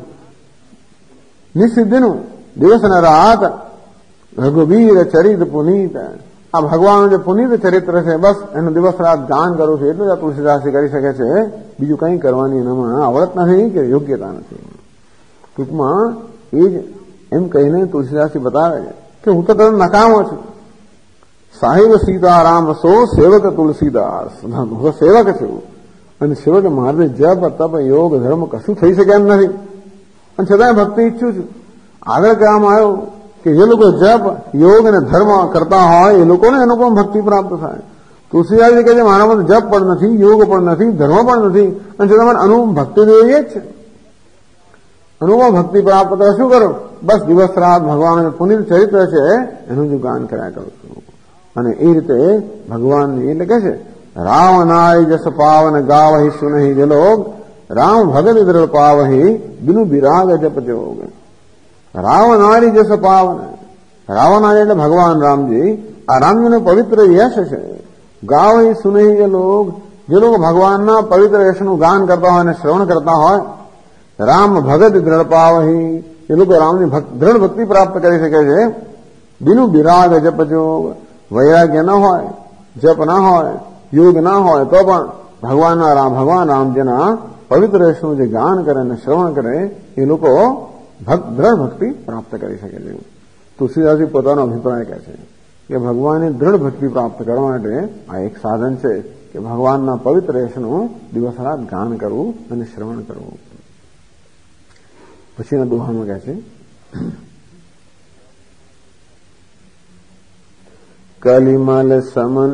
[SPEAKER 1] નિષિદ્ધનું દિવસ અને રાત રઘુબીર ચરિત પુનીત. આ ભગવાનનું જે પુનીત ચરિત્ર છે, બસ એનું દિવસ રાત ગાન કરું છું. એટલું જ આ તુલસીદાસજી કરી શકે છે. બીજું કંઈ કરવાની એનામાં આવડત નથી કે યોગ્યતા નથી. ટૂંકમાં એ જ એમ કહીને તુલસીદાસજી બતાવે છે કે હું તો તને નકામો છું. સાહેબ સીતારામ સો સેવક તુલસીદાસ. હું સેવક છું અને સેવક મારે જપ, તપ, યોગ, ધર્મ કશું થઈ શકે એમ નથી, અને છતાં ભક્તિ ઈચ્છું છું. આગળ કહેવામાં આવ્યું કે જે લોકો જપ, યોગ અને ધર્મ કરતા હોય એ લોકોને અનુપમ ભક્તિ પ્રાપ્ત થાય. તુલસીદાસજી કહે છે મારામાં જપ પણ નથી, યોગ પણ નથી, ધર્મ પણ નથી, અને છતાં મારે અનુપમ ભક્તિ જોઈએ જ છે. અનુપમ ભક્તિ પ્રાપ્ત થાય શું કરો? બસ દિવસ રાત ભગવાન પુનિત ચરિત્ર છે એનું જ ગાન કર્યા કરું છું. અને એ રીતે ભગવાનની એટલે કહે છે રામ નારી જસ પાવન ગાવહી સુનહી જે લોગ રામ ભગત દ્રઢ પાવહી બિનુ વિરાગ જપ જોગ. રાવનારી જસ પાવન. રાવનારી એટલે ભગવાન રામજી. આ રામજીનું પવિત્ર યશ છે. ગાવહી સુનહી જે લોકો ભગવાનના પવિત્ર યશનું ગાન કરતા હોય અને શ્રવણ કરતા હોય. રામ ભગત દ્રઢ પાવહી, એ લોકો રામની દ્રઢ ભક્તિ પ્રાપ્ત કરી શકે છે. બિનુ વિરાગ જપ જોગ. વૈરાગ્ય ન હોય, જપ ના હોય, યોગ ના હોય તો પણ ભગવાન રામજીના પવિત્ર યશનું જે ગાન કરે અને શ્રવણ કરે એ લોકો દ્રઢ ભક્તિ પ્રાપ્ત કરી શકે છે. તુલસીદાસજી પોતાનો અભિપ્રાય કહે છે કે ભગવાનની દ્રઢ ભક્તિ પ્રાપ્ત કરવા માટે આ એક સાધન છે કે ભગવાનના પવિત્ર યશનું દિવસ રાત ગાન કરવું અને શ્રવણ કરવું. પછીના દોહામાં કહે છે કલિમલ સમન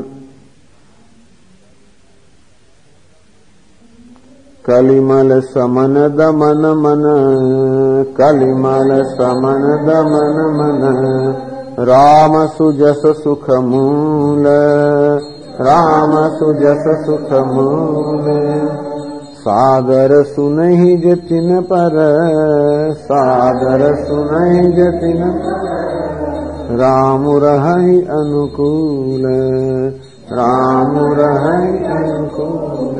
[SPEAKER 1] દમન મન, કલિમલ સમન દમન મન, રામ સુજસ સુખ મૂલ, રામ સુજસ સુખ મૂલ. સાગર સુનહી જતિન પર, સાગર સુનહી જતિન રામ રહી અનુકૂલ, રામ રહી અનુકૂલ.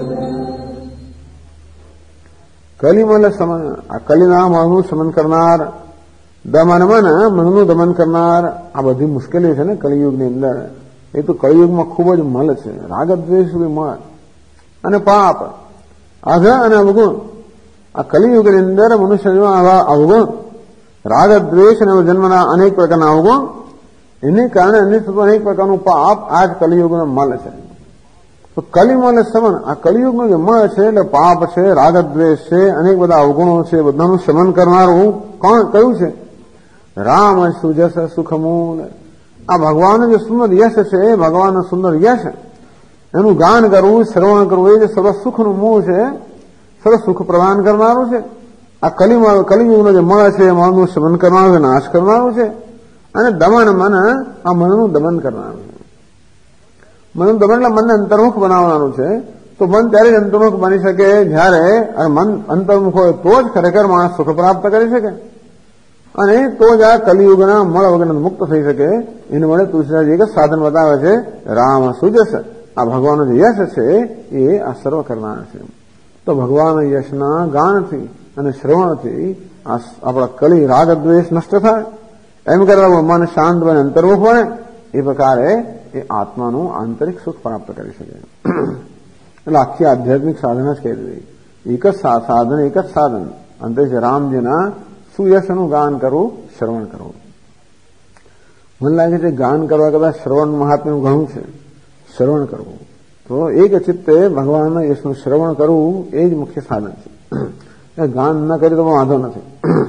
[SPEAKER 1] કલિમલ સમન, આ કલિના મનનું સમન કરનાર, દમન મન, મનનું દમન કરનાર. આ બધી મુશ્કેલી છે ને કલિયુગની અંદર. એ તો કલિયુગમાં ખૂબ જ મલ છે. રાગ દ્વેષ મળ અને પાપ, આઘ અને અવગુણ. આ કલિયુગની અંદર મનુષ્યમાં આવા અવગુણ, રાગ દ્વેષ અને જન્મના અનેક પ્રકારના અવગુણ, એને કારણે અનેક પ્રકારનું પાપ આ જ કલિયુગનો મલ છે. તો કલિમલ સમન, આ કલિયુગનું જે મળ છે એટલે પાપ છે, રાગ દ્વેષ છે, અનેક બધા અવગુણો છે, બધાનું શમન કરનારું કોણ કયું છે? રામ સુજસ સુખ મૂલ. આ ભગવાનનું જે સુંદર યશ છે, ભગવાનનું સુંદર યશ, એનું ગાન કરવું, શ્રવણ કરવું, એ જે સર્વ સુખનું મૂળ છે, સર્વ સુખ પ્રદાન કરનારું છે. આ કલિયુગનો જે મળ છે, મનનું શમન કરનારું છે, નાશ કરનારું છે. અને દમન મન, આ મનનું દમન કરનારું છે. મનનું દમન એટલે મનને અંતર્મુખ બનાવવાનું છે. તો મન ત્યારે જ અંતર્મુખ બની શકે જ્યારે મન અંતર્મુખ હોય તો જ ખરેખર માણસ સુખ પ્રાપ્ત કરી શકે, અને તો જ આ કલિયુગના મળ વગર મુક્ત થઈ શકે. એને મળે તુલસીદાસજી એક સાધન બતાવે છે, રામ સુજસ. આ ભગવાનનો જે યશ છે એ આ સર્વ કરનાર છે. તો ભગવાન યશના ગાનથી અને શ્રવણથી આપણા કલિ રાગ દ્વેષ નષ્ટ થાય. એમ કરવા મન શાંત બને, અંતર્મુખ બને, એ પ્રકારે એ આત્માનું આંતરિક સુખ પ્રાપ્ત કરી શકે. એટલે આખી આધ્યાત્મિક સાધના જ કહી દીધી. એક જ સાધન, એક જ સાધન, અંતે છે રામજીના સુયશનું ગાન કરવું, શ્રવણ કરવું. મને લાગે છે ગાન કરવા કરતા શ્રવણ મહાત્મ્ય ઘણું છે. શ્રવણ કરવું તો એક ચિત્તે ભગવાનના યશનું શ્રવણ કરવું એ જ મુખ્ય સાધન છે. ગાન ન કરી તો વાંધો નથી.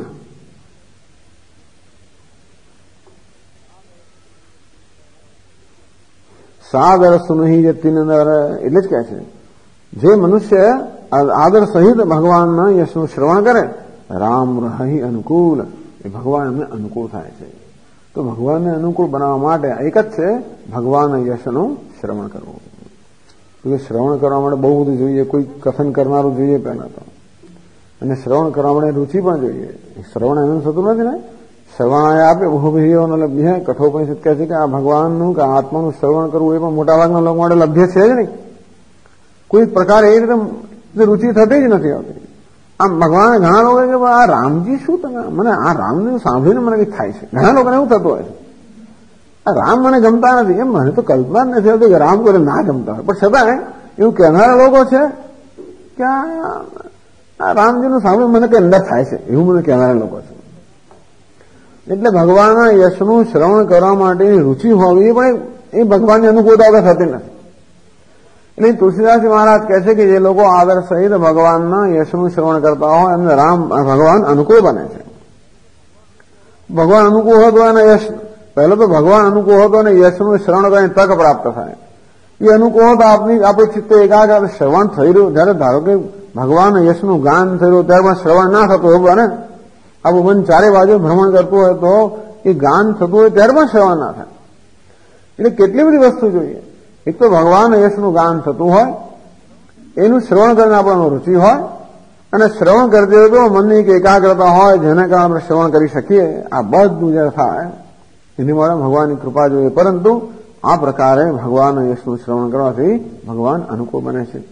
[SPEAKER 1] સાદર સુનહી જતીની અંદર એટલે જ કહે છે જે મનુષ્ય આદર સહિત ભગવાનના યશનું શ્રવણ કરે રામ રહી અનુકૂળ, એ ભગવાન એમને અનુકૂળ થાય છે. તો ભગવાનને અનુકૂળ બનાવવા માટે એક જ છે ભગવાનના યશનું શ્રવણ કરવું. શ્રવણ કરવા માટે બહુ બધું જોઈએ. કોઈ કથન કરનારું જોઈએ પહેલા તો, અને શ્રવણ કરવા માટે રુચિ પણ જોઈએ. શ્રવણ એનું થતું નથી ને. શ્રવણાય આપે બહુભીઓ લભ્ય. કઠોપનિષદ કહે છે કે આ ભગવાનનું કે આત્માનું શ્રવણ કરવું એ પણ મોટાભાગના લોકો માટે લભ્ય છે જ નહીં. કોઈ પ્રકારે એ રીતે રુચિ થતી જ નથી આવતી. આમ ભગવાન ઘણા લોકો કે આ રામજી શું તમે મને આ રામને સાંભળીને મને કંઈક થાય છે. ઘણા લોકોને એવું થતું હોય છે આ રામ મને ગમતા નથી. એમ મને તો કલ્પના જ નથી આવતી કે રામ કોઈ ના ગમતા હોય, પણ છતાં એવું કહેનારા લોકો છે કે આ રામજીનું સાંભળીને મને કઈ અંદર થાય છે, એવું મને કહેનારા લોકો છે. એટલે ભગવાનના યશનું શ્રવણ કરવા માટેની રુચિ હોવી એ પણ એ ભગવાનની અનુકૂળતા વગર થતી નથી. એટલે તુલસીદાસજી મહારાજ કહે છે કે જે લોકો આદર સહિત ભગવાનના યશનું શ્રવણ કરતા હોય એમને ભગવાન અનુકૂળ બને છે. ભગવાન અનુકૂળ હતો અને યશ પહેલો તો ભગવાન અનુકૂળ હતો અને યશનું શ્રવણ કરીને તક પ્રાપ્ત થાય. એ અનુકૂળ હતો આપણું ચિત્ત એકાગ્ર શ્રવણ થઈ રહ્યું. જયારે ધારો કે ભગવાન યશનું ગાન થઈ રહ્યું ત્યારે પણ શ્રવણ ના થતું એવું બને. આપણું મન ચારે બાજુ ભ્રમણ કરતું હોય તો એ ગાન થતું હોય ત્યારે પણ શ્રવણ ના થાય. એટલે કેટલી બધી વસ્તુ જોઈએ. એક તો ભગવાન યશનું ગાન થતું હોય, એનું શ્રવણ કરીને આપણને રુચિ હોય, અને શ્રવણ કરતી હોય તો મનની એક એકાગ્રતા હોય જેને કારણે આપણે શ્રવણ કરી શકીએ. આ બધું જ્યારે થાય એની માટે ભગવાનની કૃપા જોઈએ. પરંતુ આ પ્રકારે ભગવાન યશનું શ્રવણ કરવાથી ભગવાન અનુકૂળ બને છે.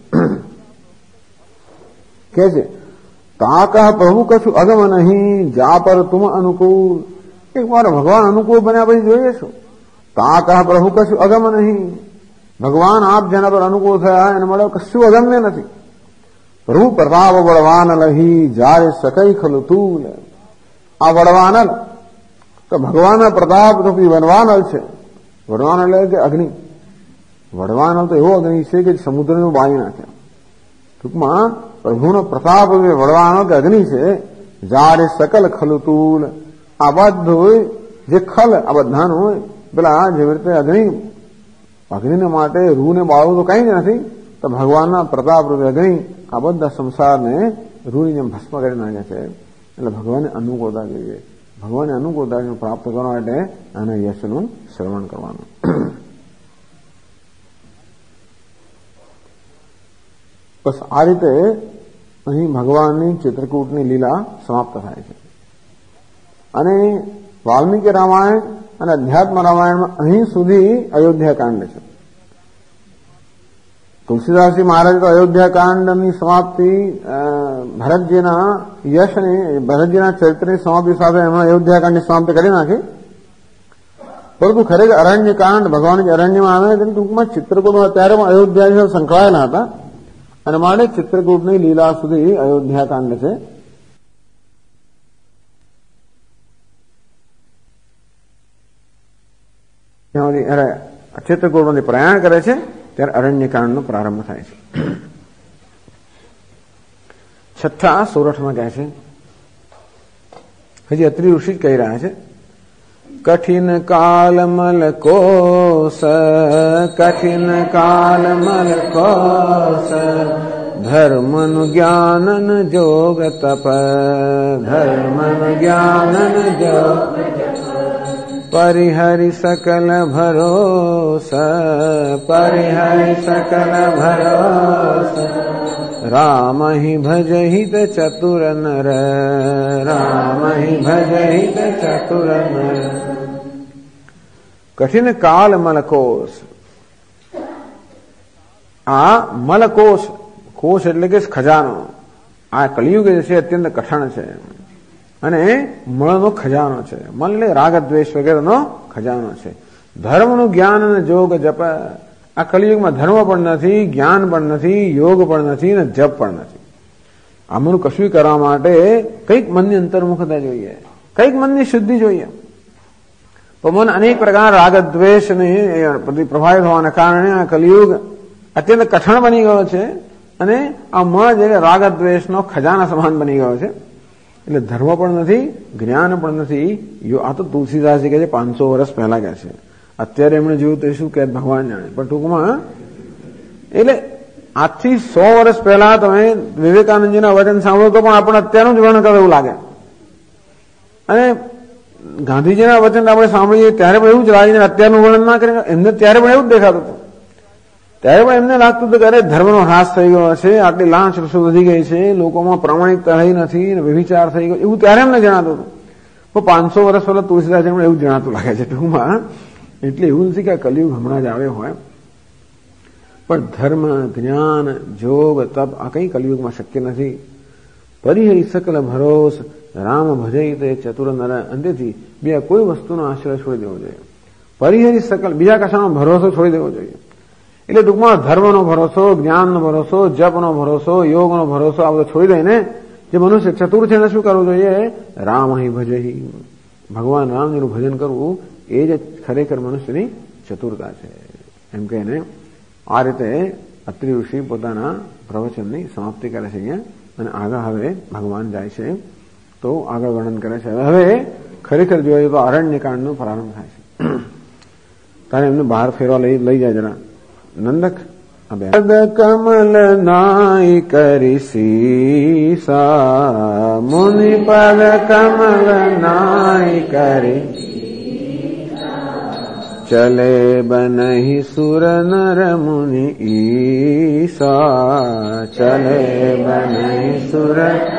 [SPEAKER 1] કે છે તાકહ પ્રભુ કશું અગમ નહીં જા પર તુમ અનુકૂળ. એક વાર ભગવાન અનુકૂળ બન્યા પછી જોઈએ શું? તાકહ પ્રભુ કશું અગમ નહીં. ભગવાન આપ જેના પર અનુકૂળ થયા એના માટે કશું અગમ્ય નથી. પ્રભુ પ્રતાપ વડવાન લહી જારે સકઈ ખલુ તુલ. આ વડવાનલ તો ભગવાનના પ્રતાપ રૂપી વડવાનલ છે. વડવાનલ એટલે કે અગ્નિ. વડવાનલ તો એવો અગ્નિ છે કે સમુદ્રને બાળી નાખે. ટૂંકમાં પ્રભુનો પ્રતાપ વડવાનો કે અગ્નિ છે. જારે સકલ ખલુતુલ. આ બધું જે ખલ આ બધાનું પેલા જેવી રીતે અગ્નિને માટે રૂને બાળવું તો કઈ જ નથી. તો ભગવાનના પ્રતાપ રૂપે અગ્નિ આ બધા સંસારને રૂની જેમ ભસ્મ કરી નાખે છે. એટલે ભગવાનને અનુકૂળતા જોઈએ. ભગવાનને અનુકૂળતા પ્રાપ્ત કરવા માટે આના યશનું શ્રવણ કરવાનું. બસ આ રીતે અહીં ભગવાનની ચિત્રકૂટની લીલા સમાપ્ત થાય છે. અને વાલ્મીકી રામાયણ અને અધ્યાત્મ રામાયણમાં અહીં સુધી અયોધ્યાકાંડ છે. તુલસીદાસજી મહારાજ તો અયોધ્યાકાંડની સમાપ્તિ ભરતજીના યશની ભરતજીના ચરિત્રની સમાપ્તિ સાથે એમણે અયોધ્યાકાંડની સમાપ્તિ કરી નાખી. પરંતુ ખરેખર અરણ્યકાંડ ભગવાન અરણ્યમાં આવે તેની ટૂંકમાં ચિત્રકૂટમાં અત્યારે પણ અયોધ્યા સંકળાયેલા હતા અને માટે ચિત્રકૂટની લીલા સુધી અયોધ્યાકાંડ છે. ચિત્રકૂટમાંથી પ્રયાણ કરે છે ત્યારે અરણ્યકાંડનો પ્રારંભ થાય છે. છઠ્ઠા સોરઠમાં કહે છે, હજી અત્રિ ઋષિ જ કહી રહ્યા છે, કઠિન કાલમલ કોસ કઠિન કાલમલ કોસ ધર્મનું જ્ઞાનન જોગ તપ ધર્મનું જ્ઞાનન જોગ પરિહરિ સકલ ભરોસ પરિહરિ સકલ ભરોસ રામ હિ ભજ હિત ચતુર નર રામ હિ ભજ હિત ચતુર નર. કઠિન કાલ મલકોશ. આ મલકોશ, કોશ એટલે કે ખજાનો. આ કલિયુગ જે છે અત્યંત કઠણ છે અને મળનો ખજાનો છે. મલ એટલે રાગ દ્વેષ વગેરેનો ખજાનો છે. ધર્મનું જ્ઞાન અને જોગ જપ. આ કલિયુગમાં ધર્મ પણ નથી, જ્ઞાન પણ નથી, યોગ પણ નથી અને જપ પણ નથી. આમનું કશું કરવા માટે કંઈક મનની અંતર્મુખતા જોઈએ, કંઈક મનની શુદ્ધિ જોઈએ. તો મન અનેક પ્રકાર રાગ દ્વેષને પ્રભાવિત હોવાના કારણે આ કલિયુગ અત્યંત કઠણ બની ગયો છે અને આ મન જે રાગ દ્વેષનો ખજાના સમાન બની ગયો છે. એટલે ધર્મ પણ નથી, જ્ઞાન પણ નથી. આ તો તુલસીદાસજી કહે છે 500 વર્ષ પહેલા કહે છે. અત્યારે એમણે જોયું તો શું કહે ભગવાન જાણે. પણ ટૂંકમાં એટલે આજથી 100 વર્ષ પહેલા તમે વિવેકાનંદજીના વચન સાંભળો તો પણ આપણે અત્યારનું જ વર્ણન કરે એવું લાગે. અને ગાંધીજીના વચન આપણે સાંભળીએ ત્યારે પણ એવું જ લાગે, અત્યારનું વર્ણન ના કરે. એમને ત્યારે પણ એવું જ દેખાતું હતું. ત્યારે પણ એમને લાગતું હતું કે અરે ધર્મનો હ્રાસ થઈ ગયો છે, આટલી લાંચ રૂસું વધી ગઈ છે, લોકોમાં પ્રામાણિકતા રહી નથી, વ્યભિચાર થઈ ગયો, એવું ત્યારે એમને જણાતું હતું. પણ 500 વર્ષ પહેલા તુલસીદાસજીને એવું જણાતું લાગે છે ટૂંકમાં. એટલે એવું નથી કે આ કલિયુગ હમણાં જ આવ્યો હોય. પણ ધર્મ, જ્ઞાન, જોગ, તપ આ કઈ કલિયુગમાં શક્ય નથી. પરિહરી સકલ ભરોસ રામ ભજઈ તે ચતુર નર. અંતેથી બીજા કોઈ વસ્તુનો આશ્રય છોડી દેવો જોઈએ. પરિહરી સકલ, બીજા કશાનો ભરોસો છોડી દેવો જોઈએ. એટલે ટૂંકમાં ધર્મનો ભરોસો, જ્ઞાનનો ભરોસો, જપનો ભરોસો, યોગનો ભરોસો આ બધો છોડી દઈને જે મનુષ્ય ચતુર છે એને શું કરવું જોઈએ? રામ અહીં ભજઈ, ભગવાન રામજીનું ભજન કરવું એ જ ખરેખર મનુષ્યની ચતુરતા છે. એમ કહીને આ રીતે અત્રિ ઋષિ પોતાના પ્રવચનની સમાપ્તિ કરે છે અહીંયા. અને આગળ હવે ભગવાન જાય છે તો આગળ વર્ણન કરે છે. હવે ખરેખર જોઈએ તો અરણ્યકાંડનો પ્રારંભ થાય છે. ત્યારે એમને બહાર ફેરવા લઈ જાય જરા. નંદક પદ કમલ નાય કરી સીસા, મુનિ પદ કમલ નાય કરી, ચલે બનહી સુર નર મુનિ ઈસા, ચલે બનહી સુર.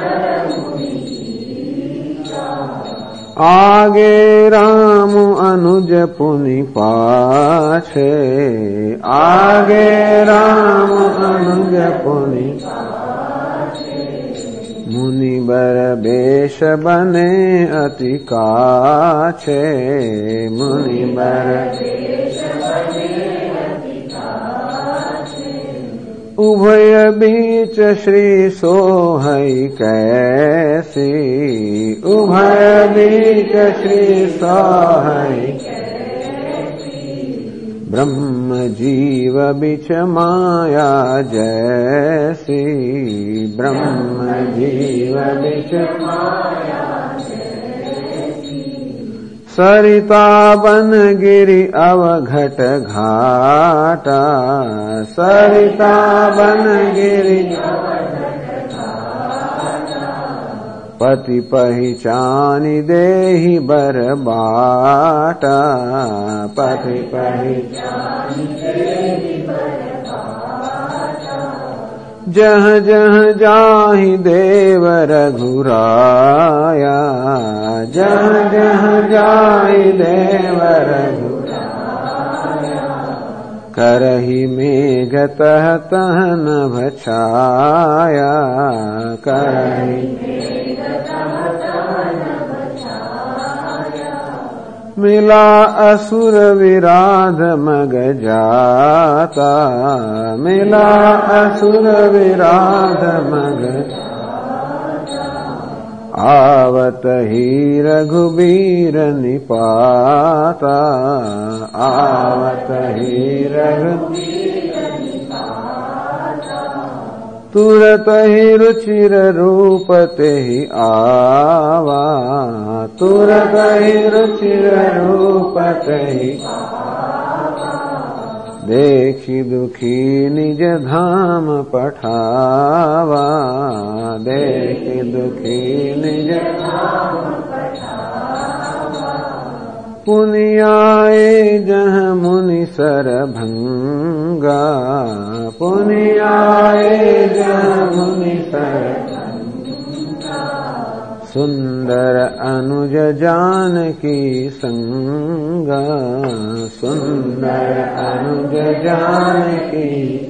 [SPEAKER 1] આગે રામ અનુજ પુનિ પાછે, આગે રામ અનુજ પુનિ, મુનિ બર બેશ બને અતિ કાછે, મુનિ બર ઉભય બીચ શ્રી સોહઈ કૈસી, ઉભય બીચ શ્રી સોહઈ, બ્રહ્મ જીવ બીચ માયા જૈસી, બ્રહ્મ જીવ બીચ સરિતા બનગિરી અવઘટ ઘાટા, સરિતા બનગિરી પતિ પહેચાની દેહી બરબાટા, પતિ પહેચાની જહ જહ જાહી દેવ રઘુરાયા, જહ જહ જાહી દેવ રઘુરાયા, કરહી મેઘ તહ તહ નભ છાયા, કરહી મિલા અસુર વિરાધ મગ જાતા, મિલા અસુર વિરાધ મગ આવત હી રઘુબીર નિપાતા, આવત હી રઘુબીર નિપાતા, તુરત હી રુચિર રૂપ તેહિ આવા, તુરત હી રુચિર રૂપ તેહિ देखी दुखी निज धाम पठावा, देखी दुखी निज धाम पठावा, पुनियाए जह मुनि सर भंगा, पुनियाए जह मुनि सर सुंदर अनुज जानकी संगा, सुंदर अनुज जानकी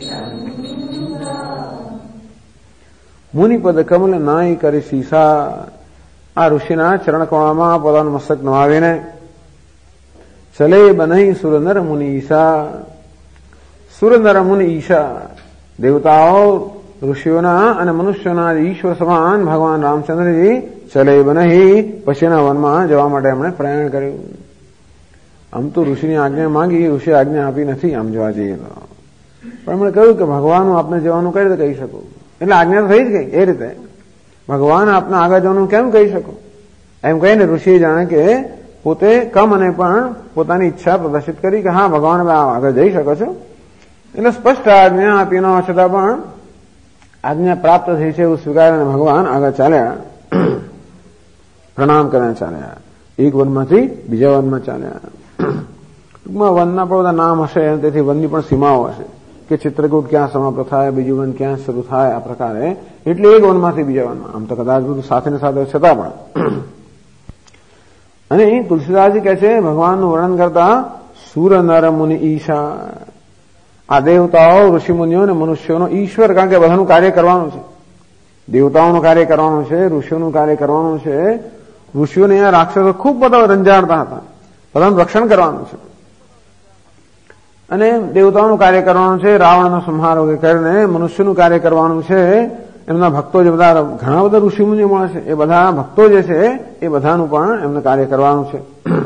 [SPEAKER 1] મુનિપદ કમલ નાય કરી સીસા. આ ઋષિના ચરણકમળમાં પોતાનું મસ્તક નમાવીને ચલે બનહી સુરનર મુનિ ઈશા, સુરનર મુનિ ઈશા દેવતાઓ ઋષિઓના અને મનુષ્યોના ઈશ્વર સમાન ભગવાન રામચંદ્રજી ચલે બનહી પછીના વનમાં જવા માટે એમણે પ્રયાણ કર્યું. આમ તો ઋષિની આજ્ઞા માંગી, ઋષિ આજ્ઞા આપી નથી આમ જોવા જઈએ તો. પણ એમણે કહ્યું કે ભગવાન હું આપને જવાનું કઈ રીતે કહી શકું, એટલે આજ્ઞા થઈ જ ગઈ. એ રીતે ભગવાન આપને આગળ જવાનું કેમ કહી શકું એમ કહીને ઋષિએ જાણે કે પોતે કમ અને પણ પોતાની ઈચ્છા પ્રદર્શિત કરી કે હા ભગવાન આગળ જઈ શકો છો. એટલે સ્પષ્ટ આજ્ઞા આપી ન છતાં પણ આજ્ઞા પ્રાપ્ત થઈ છે એવું સ્વીકારીને ભગવાન આગળ ચાલ્યા, પ્રણામ કરીને ચાલ્યા. એક વનમાંથી બીજા વનમાં ચાલ્યા. ટૂંકમાં વનના પણ બધા નામ હશે, તેથી વનની પણ સીમાઓ હશે કે ચિત્રકૂટ ક્યાં સમાપ્ત થાય, બીજું વન ક્યાં શરૂ થાય, આ પ્રકારે. એટલે એક વનમાંથી બીજા વનમાં, આમ તો કદાચ બધું સાથે ને સાથે છતાં પણ. અને તુલસીદાસજી કહે છે ભગવાનનું વર્ણન કરતા સુર નર મુનિ ઈશા, આ દેવતાઓ ઋષિમુનિઓ અને મનુષ્યોનો ઈશ્વર, કારણ કે બધાનું કાર્ય કરવાનું છે. દેવતાઓનું કાર્ય કરવાનું છે, ઋષિઓનું કાર્ય કરવાનું છે. ઋષિઓને અહીંયા રાક્ષસો ખૂબ બધા રંજાડતા હતા, બધાનું રક્ષણ કરવાનું છે. અને દેવતાઓનું કાર્ય કરવાનું છે, રાવણનો સંહાર વગેરે કરીને. મનુષ્યનું કાર્ય કરવાનું છે, એમના ભક્તો જે બધા ઘણા બધા ઋષિમુનિઓ મળે છે, એ બધા ભક્તો જે છે એ બધાનું પણ એમને કાર્ય કરવાનું છે.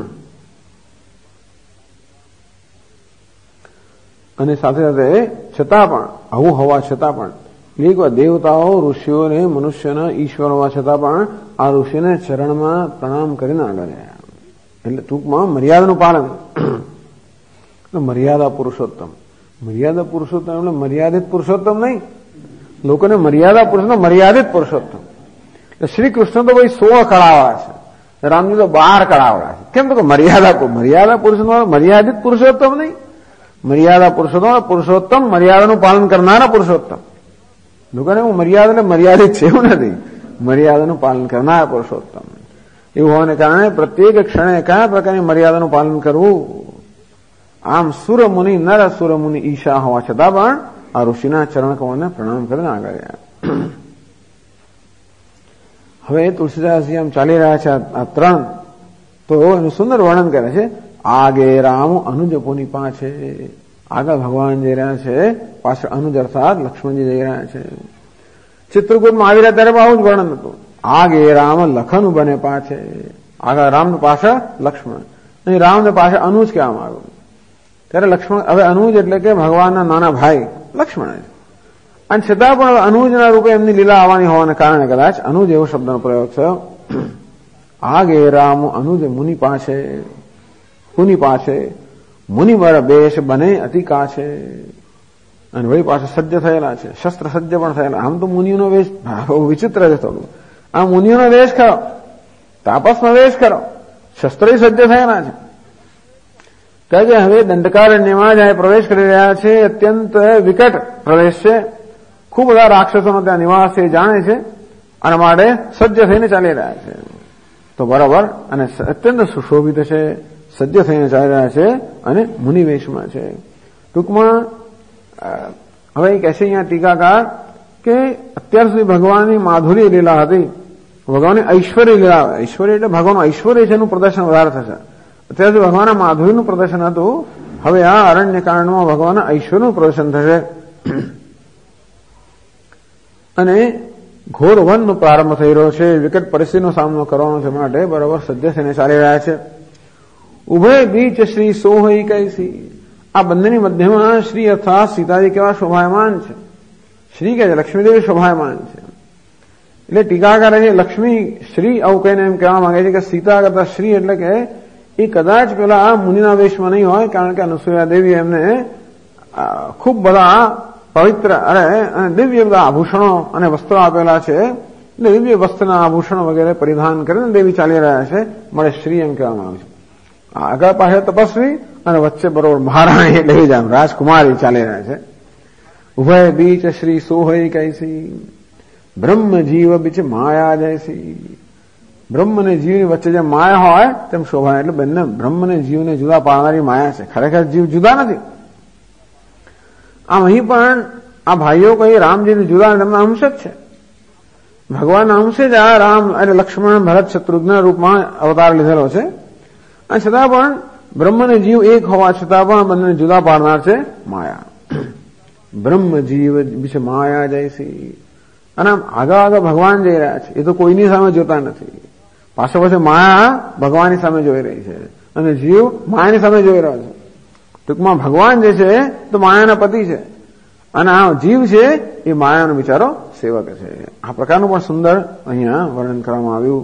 [SPEAKER 1] અને સાથે સાથે છતાં પણ આવું હોવા છતાં પણ એક વાર દેવતાઓ ઋષિઓ અને મનુષ્યના ઈશ્વર હોવા છતાં પણ આ ઋષિને ચરણમાં પ્રણામ કરીને આગળ ગયા. એટલે ટૂંકમાં મર્યાદાનું પાલન. મર્યાદા પુરુષોત્તમ, મર્યાદા પુરુષોત્તમ એટલે મર્યાદિત પુરુષોત્તમ નહીં. લોકોને મર્યાદા પુરુષનો મર્યાદિત પુરુષોત્તમ. એટલે શ્રી કૃષ્ણ તો ભાઈ 16 કળાવાળા છે, રામજી તો 12 કળાવાળા છે. કેમ તો કે મર્યાદા પુરુષનો મર્યાદિત પુરુષોત્તમ નહીં. મર્યાદા પુરુષોત્તમ મર્યાદાનું પાલન કરનારા પુરુષોત્તમ. લોકોને હું મર્યાદા એટલે મર્યાદિત છે એવું નથી, મર્યાદાનું પાલન કરનારા પુરુષોત્તમ. એવું હોવાને કારણે પ્રત્યેક ક્ષણે કયા પ્રકારની મર્યાદાનું પાલન કરવું. આમ સુરમુનિ નર સુરમુનિ ઈશા હોવા છતાં પણ આ ઋષિના ચરણ કમળને પ્રણામ કરીને આગળ ગયા. હવે તુલસીદાસજી આમ ચાલી રહ્યા છે આ ત્રણ, તો એનું સુંદર વર્ણન કરે છે. આગે રામ અનુજ પુની પાછે, આગળ ભગવાન જઈ રહ્યા છે, પાછળ અનુજ અર્થાત લક્ષ્મણજી જઈ રહ્યા છે. ચિત્રકૂટમાં આવી રહ્યા ત્યારે આવું જ વર્ણન હતું. આગે રામ લખન બને પાછે, આગળ રામ પાછળ લક્ષ્મણ, અહીં રામને પાછળ અનુજ કહેવામાં આવ્યું. ત્યારે લક્ષ્મણ, હવે અનુજ એટલે કે ભગવાનના નાના ભાઈ લક્ષ્મણ છે. અને છતાં પણ અનુજના રૂપે એમની લીલા આવવાની હોવાને કારણે કદાચ અનુજ એવો શબ્દનો પ્રયોગ થયો. આગે રામ અનુજ મુનિ પાસે, પુનિ પાસે મુનિવર બેશ બને અતિ કાછે. અને વળી પાસે સજ્જ થયેલા છે, શસ્ત્ર સજ્જ પણ થયેલા. આમ તો મુનિઓનો વેશ વિચિત્ર છે થોડું. આ મુનિઓનો વેશ કરો, તાપસનો વેશ કરો, શસ્ત્ર સજ્જ થયેલા છે. કહે છે હવે દંડકારણ્યમાં જાય પ્રવેશ કરી રહ્યા છે. અત્યંત વિકટ પ્રદેશ છે, ખૂબ બધા રાક્ષસોનો ત્યાં નિવાસ છે, જાણે છે, અને માટે સજ્જ થઈને ચાલી રહ્યા છે. તો બરાબર, અને અત્યંત સુશોભિત છે, સજ્જ થઈને ચાલી રહ્યા છે, અને મુનિવેશમાં છે. ટૂંકમાં હવે કહે છે અહીંયા ટીકાકાર કે અત્યાર સુધી ભગવાનની માધુરી લીલા હતી, ભગવાનની ઐશ્વર્ય લીલા, ઐશ્વર્ય એટલે ભગવાનનું ઐશ્વર્ય છે એનું પ્રદર્શન વધારે થશે. અત્યાર સુધી ભગવાનના માધુરીનું પ્રદર્શન હતું, હવે આ અરણ્ય કાંડમાં ભગવાનના ઐશ્વર્યનું પ્રદર્શન થશે. અને ઘોર વનનો પ્રારંભ થઈ રહ્યો છે, વિકટ પરિસ્થિતિનો સામનો કરવાનો છે, માટે બરાબર સજ્જ થઈને ચાલી રહ્યા છે. ઉભય બીચ શ્રી સોહઈ કૈસી, આ બંનેની મધ્યમાં શ્રી અર્થાત સીતાજી કેવા શોભાયમાન છે. શ્રી કે છે લક્ષ્મીદેવી શોભાયમાન છે. એટલે ટીકાકારે છે લક્ષ્મી શ્રી આવું કહીને એમ કહેવા માંગે છે કે સીતા કરતા શ્રી એટલે કે એ કદાચ પેલા આ મુનિના વેશમાં નહીં હોય, કારણ કે અનુસૂયા દેવી એમને ખૂબ બધા પવિત્ર અને દિવ્ય બધા આભૂષણો અને વસ્ત્રો આપેલા છે. એટલે દિવ્ય વસ્ત્રના આભૂષણો વગેરે પરિધાન કરીને દેવી ચાલી રહ્યા છે, મળે શ્રી એમ કહેવામાં આવે છે. આગળ પાછળ તપસ્વી અને વચ્ચે બરોબર મહારાણી એટલે જ આમ રાજકુમારી ચાલી રહ્યા છે. ઉભય બીચ શ્રી સોહઈ કૈસી, બ્રહ્મ જીવ બીચ માયા જૈસી. બ્રહ્મ અને જીવની વચ્ચે જે માયા હોય તેમ શોભાય. એટલે બંને બ્રહ્મ અને જીવને જુદા પાડનારી માયા છે, ખરેખર જીવ જુદા નથી. આમ અહીં પણ આ ભાઈઓ કઈ રામજીને જુદા તેમના અંશ જ છે, ભગવાનના અંશે જ આ રામ અને લક્ષ્મણ ભરત શત્રુઘ્ન રૂપમાં અવતાર લીધેલો છે. અને છતાં પણ બ્રહ્મ અને જીવ એક હોવા છતાં પણ બંને જુદા પાડનાર છે માયા. બ્રહ્મ જીવ વિશે માયા જયસી. અને આમ આગળ આગળ ભગવાન જઈ રહ્યા છે. એ તો કોઈની સામે જોતા નથી. પાછળ પાછળ માયા ભગવાનની સામે જોઈ રહી છે અને જીવ માયાની સામે જોઈ રહ્યો છે. ટૂંકમાં ભગવાન જે છે તો માયાના પતિ છે અને આ જીવ છે એ માયાનો બિચારો સેવક છે. આ પ્રકારનું પણ સુંદર અહીંયા વર્ણન કરવામાં આવ્યું.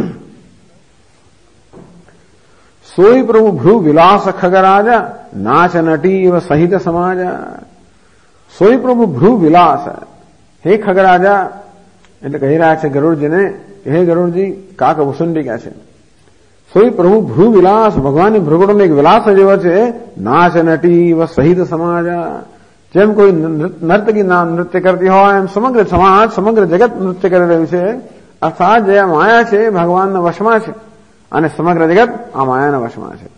[SPEAKER 1] સોય પ્રભુ ભ્રુ વિલાસ ખગરાજા નાચ નટી સહિત સમાજા. સોય પ્રભુ ભ્રુ વિલાસ. હે ખગરાજા એટલે કહી રહ્યા છે ગરુડજીને, હે ગરુડજી કાક ભૂસુંડી ક્યાં છે. સોય પ્રભુ ભ્રુ વિલાસ, ભગવાનની ભ્રુગુડનો એક વિલાસ જેવો છે. નાચ નટી સહિત સમાજા. જેમ કોઈ નર્તકી નૃત્ય કરતી હોય એમ સમગ્ર સમાજ, સમગ્ર જગત નૃત્ય કરી રહ્યું છે. અર્થાત જે માયા છે ભગવાનના વશમાં છે અને સમગ્ર જગત આ માયાના વશમાં છે.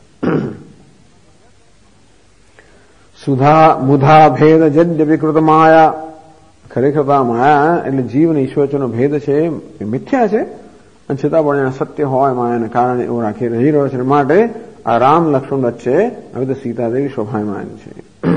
[SPEAKER 1] સુધા મુધા ભેદ જદ્ય વિકૃત માયા. ખરેખર આ માયા એટલે જીવ અને ઈશ્વર વચ્ચેનો ભેદ છે એ મિથ્યા છે અને છતાં પણ સત્ય હોય માયાને કારણે એવું રાખી રહી રહ્યો છે. માટે આ રામ લક્ષ્મણ વચ્ચે હવે તો સીતાદેવી શોભાયમાન છે.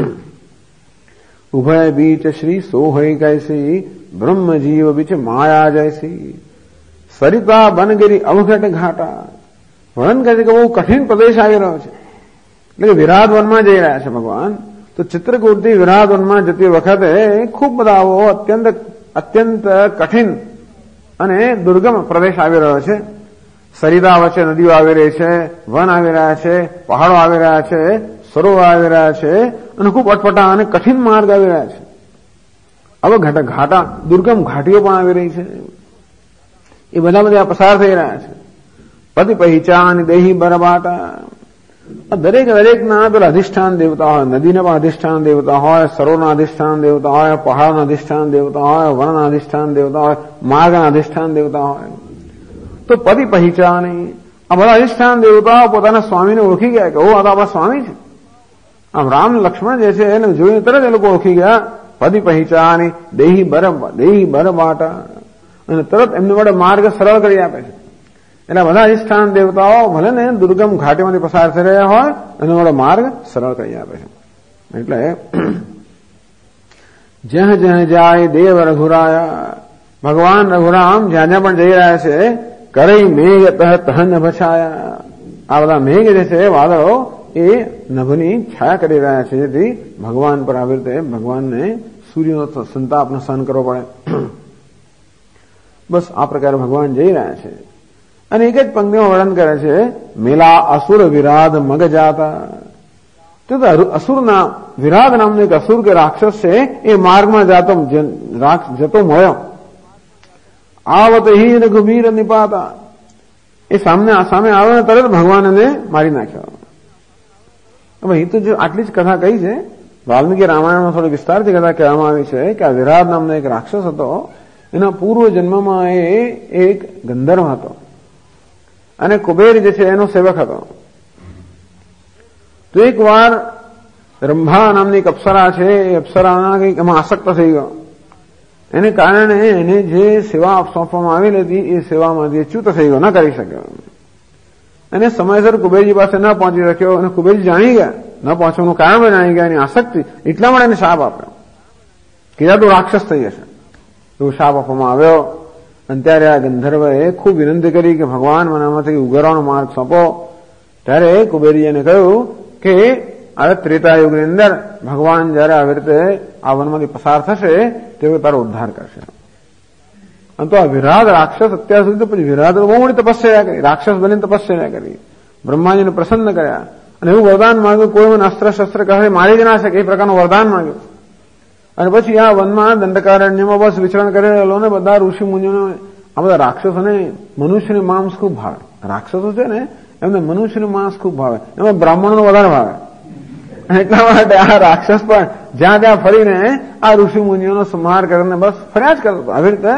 [SPEAKER 1] ઉભય બીચ શ્રી સોહય કૈસી બ્રહ્મ જીવ બીચ માયા જૈસી. સરિતા બનગીરી અવઘટ ઘાટા. વર્ણન કરે છે કે બહુ કઠિન પ્રદેશ આવી રહ્યો છે. એટલે કે વિરાટ વનમાં જઈ રહ્યા છે ભગવાન. તો ચિત્રકૂટથી વિરાટ વનમાં જતી વખતે ખૂબ બધા આવો અત્યંત કઠિન અને દુર્ગમ પ્રદેશ આવી રહ્યો છે. સરિતા વચ્ચે નદીઓ આવી રહી છે, વન આવી રહ્યા છે, પહાડો આવી રહ્યા છે, સરોવર આવી રહ્યા છે અને ખૂબ અટપટા અને કઠિન માર્ગ આવી રહ્યા છે. હવે ઘાટા દુર્ગમ ઘાટીઓ પણ આવી રહી છે. એ બધા પસાર થઈ રહ્યા છે. પતિ પહેચાન દેહી બરબાટા. દરેકના પેલા અધિષ્ઠાન દેવતા હોય, નદીના પણ અધિષ્ઠાન દેવતા હોય, સરોવરના અધિષ્ઠાન દેવતા હોય, પહાડના અધિષ્ઠાન દેવતા હોય, વનના અધિષ્ઠાન દેવતા હોય, માર્ગના અધિષ્ઠાન દેવતા હોય. તો પતિ પહેચાની આ બધા અધિષ્ઠાન દેવતાઓ પોતાના સ્વામીને ઓળખી ગયા કે ઓ આ તો આપણા સ્વામી છે. આમ રામ લક્ષ્મણ જે છે એને જોઈને તરત એ લોકો ઓળખી ગયા. પતિ પહેચાની દેહી બરબાટા. અને તરત એમને વડે માર્ગ સરળ કરી આપે છે. એટલે બધા અધિષ્ઠાન દેવતાઓ ભલે ને દુર્ગમ ઘાટીમાંથી પસાર થઈ રહ્યા હોય એનો વડે માર્ગ સરળ કરી આપે છે. એટલે જ્યાં જ્યાં જાય દેવ રઘુરાયા. ભગવાન રઘુરામ જ્યાં જ્યાં પણ જઈ રહ્યા છે કરઈ મેઘ તહન ભછાયા. આ બધા મેઘ જે છે વાદળો એ નભની છાયા કરી રહ્યા છે જેથી ભગવાન પર આવી રીતે ભગવાનને સૂર્યનો સંતાપનો સહન કરવો પડે. બસ આ પ્રકારે ભગવાન જઈ રહ્યા છે. અને એક જ પંક્તિમાં વર્ણન કરે છે મેલા અસુર વિરાધ મગ જાતા. તો અસુરના વિરાધ નામનો એક અસુર કે રાક્ષસ છે એ માર્ગમાં જતો મળ્યો. આવત હિ રઘુવીર નિપાતા. એ સામે આવ્યો ને તરત ભગવાન એને મારી નાખ્યો. હવે એ તો જો આટલી જ કથા કહી છે. વાલ્મીકી રામાયણમાં થોડી વિસ્તારથી કથા કહેવામાં આવી છે કે આ વિરાટ નામનો એક રાક્ષસ હતો. એના પૂર્વ જન્મમાં એ એક ગંધર્વ હતો અને કુબેર જે છે એનો સેવક હતો. તો એક વાર રંભા નામની એક અપ્સરા છે એ અપ્સરાના કંઈક એમાં આસક્ત થઈ ગયો. એને કારણે એને જે સેવા સોંપવામાં આવેલી હતી એ સેવામાંથી ચ્યુત થઈ ગયો, ન કરી શક્યો. અને સમયસર કુબેરજી પાસે ન પહોંચી શક્યો અને કુબેરજી જાણી ગયા, ન પહોંચવાનું કારણ પણ જાણી ગયા એની આસક્તિ. એટલા માટે એને શાપ આપ્યો કે યા તું રાક્ષસ થઈ જશે. એવું શાપ આપવામાં આવ્યો. અને ત્યારે આ ગંધર્વએ ખૂબ વિનંતી કરી કે ભગવાન મને આમાંથી ઉગારવાનો માર્ગ સોંપો. ત્યારે કુબેરજી એને કહ્યું કે આ ત્રેતાયુગની અંદર ભગવાન જયારે આવી રીતે આ વનમાંથી પસાર થશે તે તારો ઉદ્ધાર કરશે. અને તો આ વિરાટ રાક્ષસ અત્યાર સુધી તો પછી વિરાટ બહુ મોટી તપસ્યા કરી, રાક્ષસ બનીને તપસ્યા કરી, બ્રહ્માજીને પ્રસન્ન કર્યા અને એવું વરદાન માંગ્યું કોઈ મને અસ્ત્ર શસ્ત્ર કહે મારી જ ના શકે એ પ્રકારનું વરદાન માંગ્યું. અને પછી આ વનમાં દંડકારણ્યમાં બસ વિચરણ કરેલો ને બધા ઋષિ મુનિઓને આ બધા રાક્ષસોને મનુષ્યનું માંસ ખૂબ ભાવે. રાક્ષસો છે ને એમને મનુષ્યનું માંસ ખૂબ ભાવે, એમાં બ્રાહ્મણોનો વધારે ભાવે. એટલા માટે આ રાક્ષસ પણ જ્યાં ત્યાં ફરીને આ ઋષિ મુનિઓનો સંહાર કરીને બસ ફર્યા જ કરતો આવી રીતે.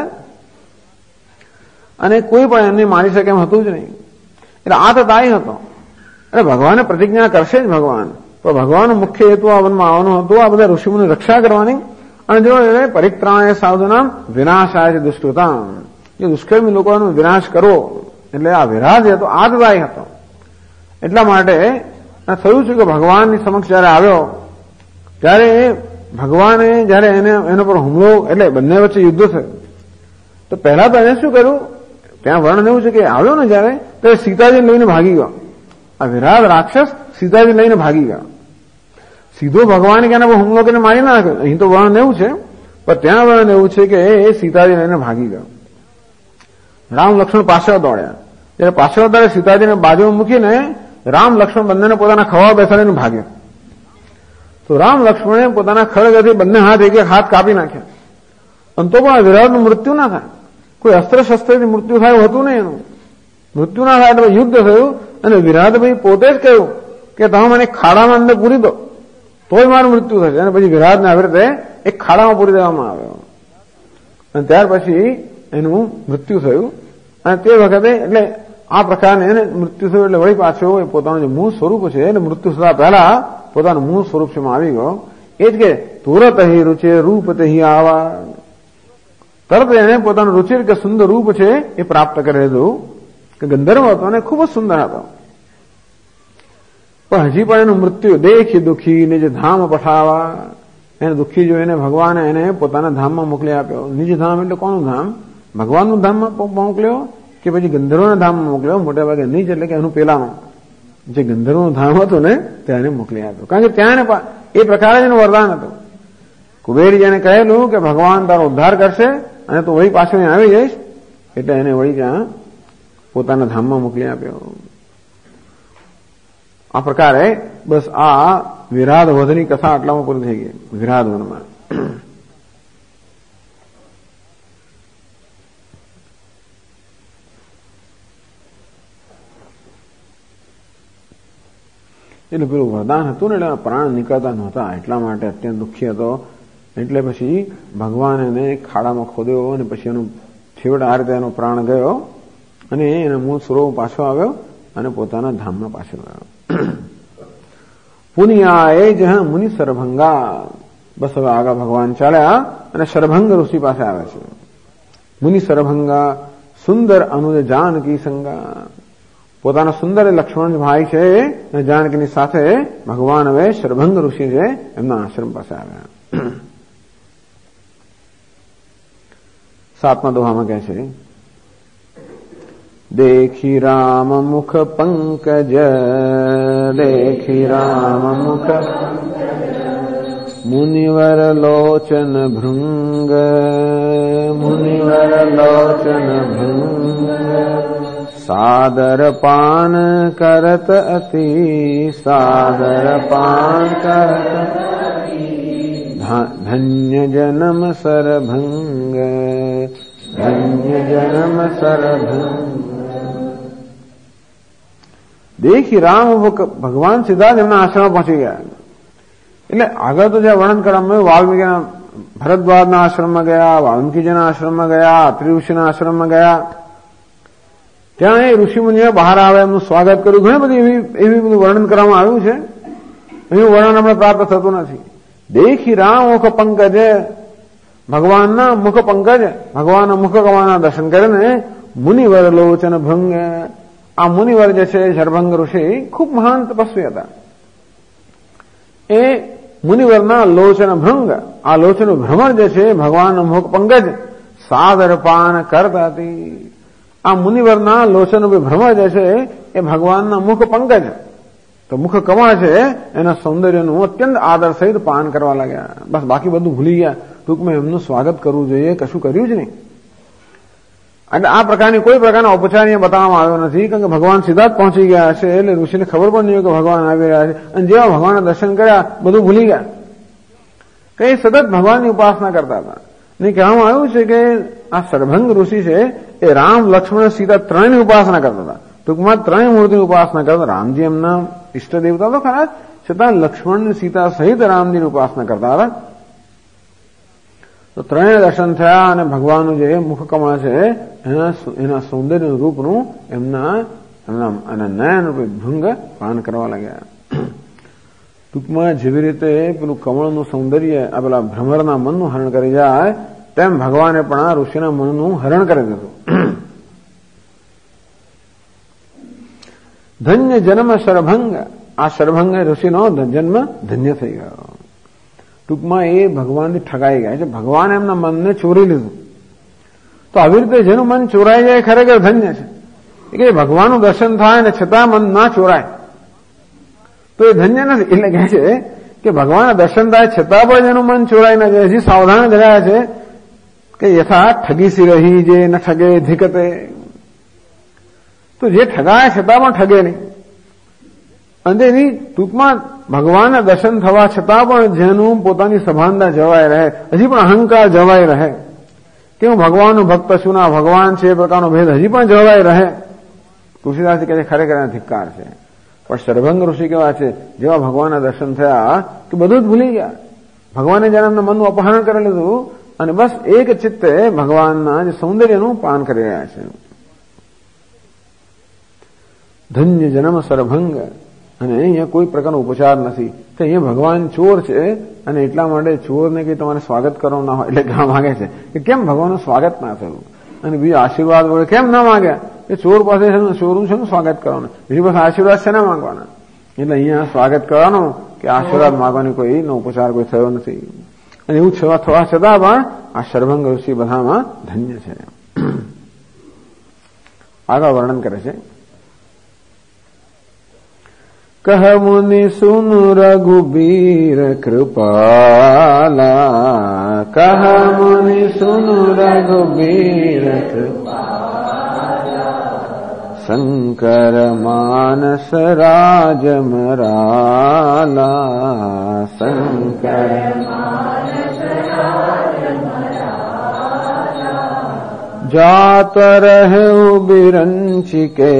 [SPEAKER 1] અને કોઈ પણ એમને મારી શકે એમ હતું જ નહીં. એટલે આ તો દાય હતો. એટલે ભગવાને પ્રતિજ્ઞા કરશે જ ભગવાન, પણ ભગવાનનો મુખ્ય હેતુ આ વનમાં આવવાનો હતો આ બધા ઋષિઓની રક્ષા કરવાની. અને જો પરિત્રાણાય સાધુનામ વિનાશાય દુષ્કૃતામ, એ દુષ્કર્મી લોકોનો વિનાશ કરવો. એટલે આ વિરાજ હતો આ જ દાય હતો. એટલા માટે થયું છે કે ભગવાનની સમક્ષ જયારે આવ્યો ત્યારે ભગવાને જયારે એના પર હુમલો, એટલે બંને વચ્ચે યુદ્ધ થયું, તો પહેલા તો એને શું કર્યું, ત્યાં વર્ણન એવું છે કે આવ્યો ને જયારે, તો સીતાજી લઈને ભાગી ગયો. આ વિરાટ રાક્ષસ સીતાજી લઈને ભાગી ગયો. સીધો ભગવાને કે એના પર હુમલો કરીને મારી નાખ્યો. અહીં તો વર્ણન એવું છે, પણ ત્યાં વર્ણન એવું છે કે એ સીતાજી લઈને ભાગી ગયો. રામ લક્ષ્મણ પાછળ દોડ્યા. જયારે પાછળ દોડે સીતાજીને બાજુમાં મૂકીને રામ લક્ષ્મણ બંનેને પોતાના ખવા બેસાડીને ભાગ્યા. તો રામ લક્ષ્મણે પોતાના ખડગથી બંને હાથ એક એક હાથ કાપી નાખ્યા. અને તો પણ વિરાટનું મૃત્યુ ના થાય. કોઈ અસ્ત્ર શસ્ત્રથી મૃત્યુ થાય એવું હતું નહીં. એનું મૃત્યુ ના થાય એટલે યુદ્ધ થયું. અને વિરાટભાઈ પોતે જ કહ્યું કે તમે મને ખાડામાં અંદર પૂરી દો તોય મારું મૃત્યુ થશે. અને પછી વિરાટને આવી રીતે એક ખાડામાં પૂરી દેવામાં આવ્યો. અને ત્યાર પછી એનું મૃત્યુ થયું. અને તે વખતે એટલે આ પ્રકારને એને મૃત્યુ થયું એટલે વળી પાછો એ પોતાનું જે મૂળ સ્વરૂપ છે એને મૃત્યુ થતા પહેલા પોતાનું મૂળ સ્વરૂપ છે આવી ગયો. એ જ કે તુરત હિ રુચિ રૂપ તે આવા, તરત એને પોતાનું રુચિર કે સુંદર રૂપ છે એ પ્રાપ્ત કરી લીધું. કે ગંધર્વ હતો અને ખૂબ જ સુંદર હતો. પણ હજી પણ એનું મૃત્યુ દેખી દુઃખી નિજ ધામ પઠાવા, એને દુઃખી જોઈને ભગવાને એને પોતાના ધામમાં મોકલી આપ્યો. નિજ ધામ એટલે કોનું ધામ? ભગવાનનું ધામમાં મોકલ્યો કે પછી ગંધર્વના ધામમાં મોકલ્યો? મોટા ભાગે નિજ એટલે કે એનું પેલાનું જે ગંધર્વનું ધામ હતું ને ત્યાં એને મોકલી આપ્યો. કારણ કે ત્યાં એ પ્રકારે જ એનું વરદાન હતું. કુબેરજીને કહેલું કે ભગવાન તારો ઉદ્ધાર કરશે અને તું વળી પાછો અહીં આવી જઈશ, એટલે એને વળી ત્યાં પોતાના ધામમાં મોકલી આપ્યો. આ પ્રકારે બસ આ વિરાટ વધની કથા આટલામાં પૂરી થઈ ગઈ. વિરાટ વનમાં એટલે પેલું વરદાન હતું ને એટલે પ્રાણ નીકળતા નહોતા, એટલા માટે અત્યંત દુઃખી હતો. એટલે પછી ભગવાન એને ખાડામાં ખોદ્યો અને પછી એનો છેવટે આ રીતે એનો પ્રાણ ગયો અને એના મૂળ સ્વરૂપ પાછો આવ્યો અને પોતાના ધામમાં પાછો ગયો. પુનિયાએ જ મુનિ સરભંગા. બસ હવે આગળ ભગવાન ચાલ્યા અને સરભંગ ઋષિ પાસે આવે છે. મુનિ સરભંગા સુંદર અનુજ જાનકી સંગા. પોતાના સુંદર લક્ષ્મણ ભાઈ છે અને જાનકીની સાથે ભગવાન હવે સરભંગ ઋષિ છે એમના આશ્રમ પાસે આવ્યા. 7મા દોહામાં કહે છે, દેખી રામ મુખ પંકજ, દેખી રામ મુખ મુનિવર લોચન ભૃંગ, મુનિવર લોચન ભૃંગ સાદર પાન કરત અતિ, સાદર પાન કરત ધન્ય જન્મ સરભંગ, ધન્ય જન્મ સરભંગ. દેખી રામ ભગવાન સીધા જ એમના આશ્રમમાં પહોંચી ગયા. એટલે આગળ તો જ્યાં વર્ણન કરવામાં વાલ્મીકીના ભરદ્વાજના આશ્રમમાં ગયા, વાલ્મીકીજીના આશ્રમમાં ગયા, અત્રિ ઋષિના આશ્રમમાં ગયા. ત્યાં એ ઋષિમુનિએ બહાર આવે એમનું સ્વાગત કર્યું. ઘણી બધી એવી બધું વર્ણન કરવામાં આવ્યું છે. એનું વર્ણન આપણે પ્રાપ્ત થતું નથી. દેખી રામ મુખ પંકજ, ભગવાનના મુખ પંકજ, ભગવાનના મુખ કમળના દર્શન કરીને મુનિવર લોચન ભંગ. આ મુનિવર જે છે સરભંગ ઋષિ ખૂબ મહાન તપસ્વી હતા. એ મુનિવરના લોચન ભંગ, આ લોચન ભ્રમર જે છે ભગવાનના મુખ પંકજ સાદર પાન કરતા હતી. આ મુનિવરના લોચન ભ્રમર જે છે એ ભગવાનના મુખ પંકજ, તો મુખ કમળ છે એના સૌંદર્યનું અત્યંત આદર સહિત પાન કરવા લાગ્યા. બસ બાકી બધું ભૂલી ગયા. ટૂંકમાં એમનું સ્વાગત કરવું જોઈએ, કશું કર્યું જ નહીં. અને આ પ્રકારની કોઈ પ્રકારનો ઔપચાર બતાવવામાં આવ્યો નથી, કારણ કે ભગવાન સીધા જ પહોંચી ગયા હશે એટલે ઋષિને ખબર પણ નહીં હોય કે ભગવાન આવી રહ્યા છે. અને જેવા ભગવાનના દર્શન કર્યા બધું ભૂલી ગયા. કઈ સતત ભગવાનની ઉપાસના કરતા હતા. ને કહેવામાં આવ્યું છે કે આ સરભંગ ઋષિ છે એ રામ લક્ષ્મણ સીતા ત્રણની ઉપાસના કરતા હતા. ટૂંકમાં ત્રણેય મૂર્તિની ઉપાસના કરતા. રામજી એમના ઈષ્ટ દેવતા તો ખરા, છતાં લક્ષ્મણ સીતા સહિત રામજીની ઉપાસના કરતા હતા. તો ત્રણેય દર્શન થયા અને ભગવાનનું જે મુખ કમળ છે એના સૌંદર્ય રૂપનું એમના નયન રૂપે ભૃંગ પાન કરવા લાગ્યા. ટૂંકમાં જેવી રીતે પેલું કમળનું સૌંદર્ય આ પેલા ભ્રમરના મનનું હરણ કરી જાય તેમ ભગવાને પણ આ ઋષિના મનનું હરણ કરી દીધું. ધન્ય જન્મ સરભંગ. આ સરભંગ ઋષિનો જન્મ ધન્ય થઈ ગયો. ટૂંકમાં એ ભગવાનથી ઠગાઈ ગયા છે. ભગવાન એમના મનને ચોરી લીધું. તો આવી રીતે જેનું મન ચોરાઈ જાય ખરેખર ધન્ય છે. કે ભગવાનનું દર્શન થાય ને છતાં મન ના ચોરાય તો એ ધન્ય નથી. એટલે કહે છે કે ભગવાનના દર્શન થાય છતાં પણ જેનું મન ચોરાય ન જાય, હજી સાવધાન રહ્યા છે કે યથા ઠગીસી રહી જે ન ઠગે ધીકતે. તો જે ઠગાય છતાં પણ ઠગે નહીં. અને એની ટૂંકમાં ભગવાનના દર્શન થવા છતાં પણ જેનું પોતાની સભાનતા જવાય રહે, હજી પણ અહંકાર જવાય રહે કે હું ભગવાનનું ભક્ત છું ના ભગવાન છે એ પ્રકારનો ભેદ હજી પણ જવાય રહે. તુલસીદાસજી કહે છે ખરેખર ધિક્કાર છે. પણ શરભંગ ઋષિ કેવા છે, જેવા ભગવાનના દર્શન થયા કે બધું જ ભૂલી ગયા. ભગવાને જ્યારે એમના મનનું અપહરણ કરી લીધું અને બસ એક ચિત્તે ભગવાનના જે સૌંદર્યનું પાન કરી રહ્યા છે. ધન્ય જન્મ સરભંગ. અને અહીંયા કોઈ પ્રકારનો ઉપચાર નથી કે અહીંયા ભગવાન ચોર છે અને એટલા માટે ચોરને કંઈ તમારે સ્વાગત કરવાનું ના હોય એટલે કહેવા માંગે છે કે કેમ ભગવાનનું સ્વાગત ના થયું અને બીજો આશીર્વાદ વડે કેમ ના માંગ્યા. એ ચોર પાસે ચોરનું છે સ્વાગત કરવાનું, બીજી પાસે આશીર્વાદ છે ના માંગવાના. એટલે અહીંયા સ્વાગત કરવાનું કે આશીર્વાદ માંગવાની કોઈ ઉપચાર કોઈ થયો નથી. અને એવું થવા છતાં પણ આ શરભંગ ઋષિ બધામાં ધન્ય છે. આગળ વર્ણન કરે છે. કહ મુનિ સુન રઘુબીર કૃપાલા. કહ મુનિ સુન રઘુબીર શંકર માનસ રાજ મરાલા. શંકર જાત રહે બિરંચી કે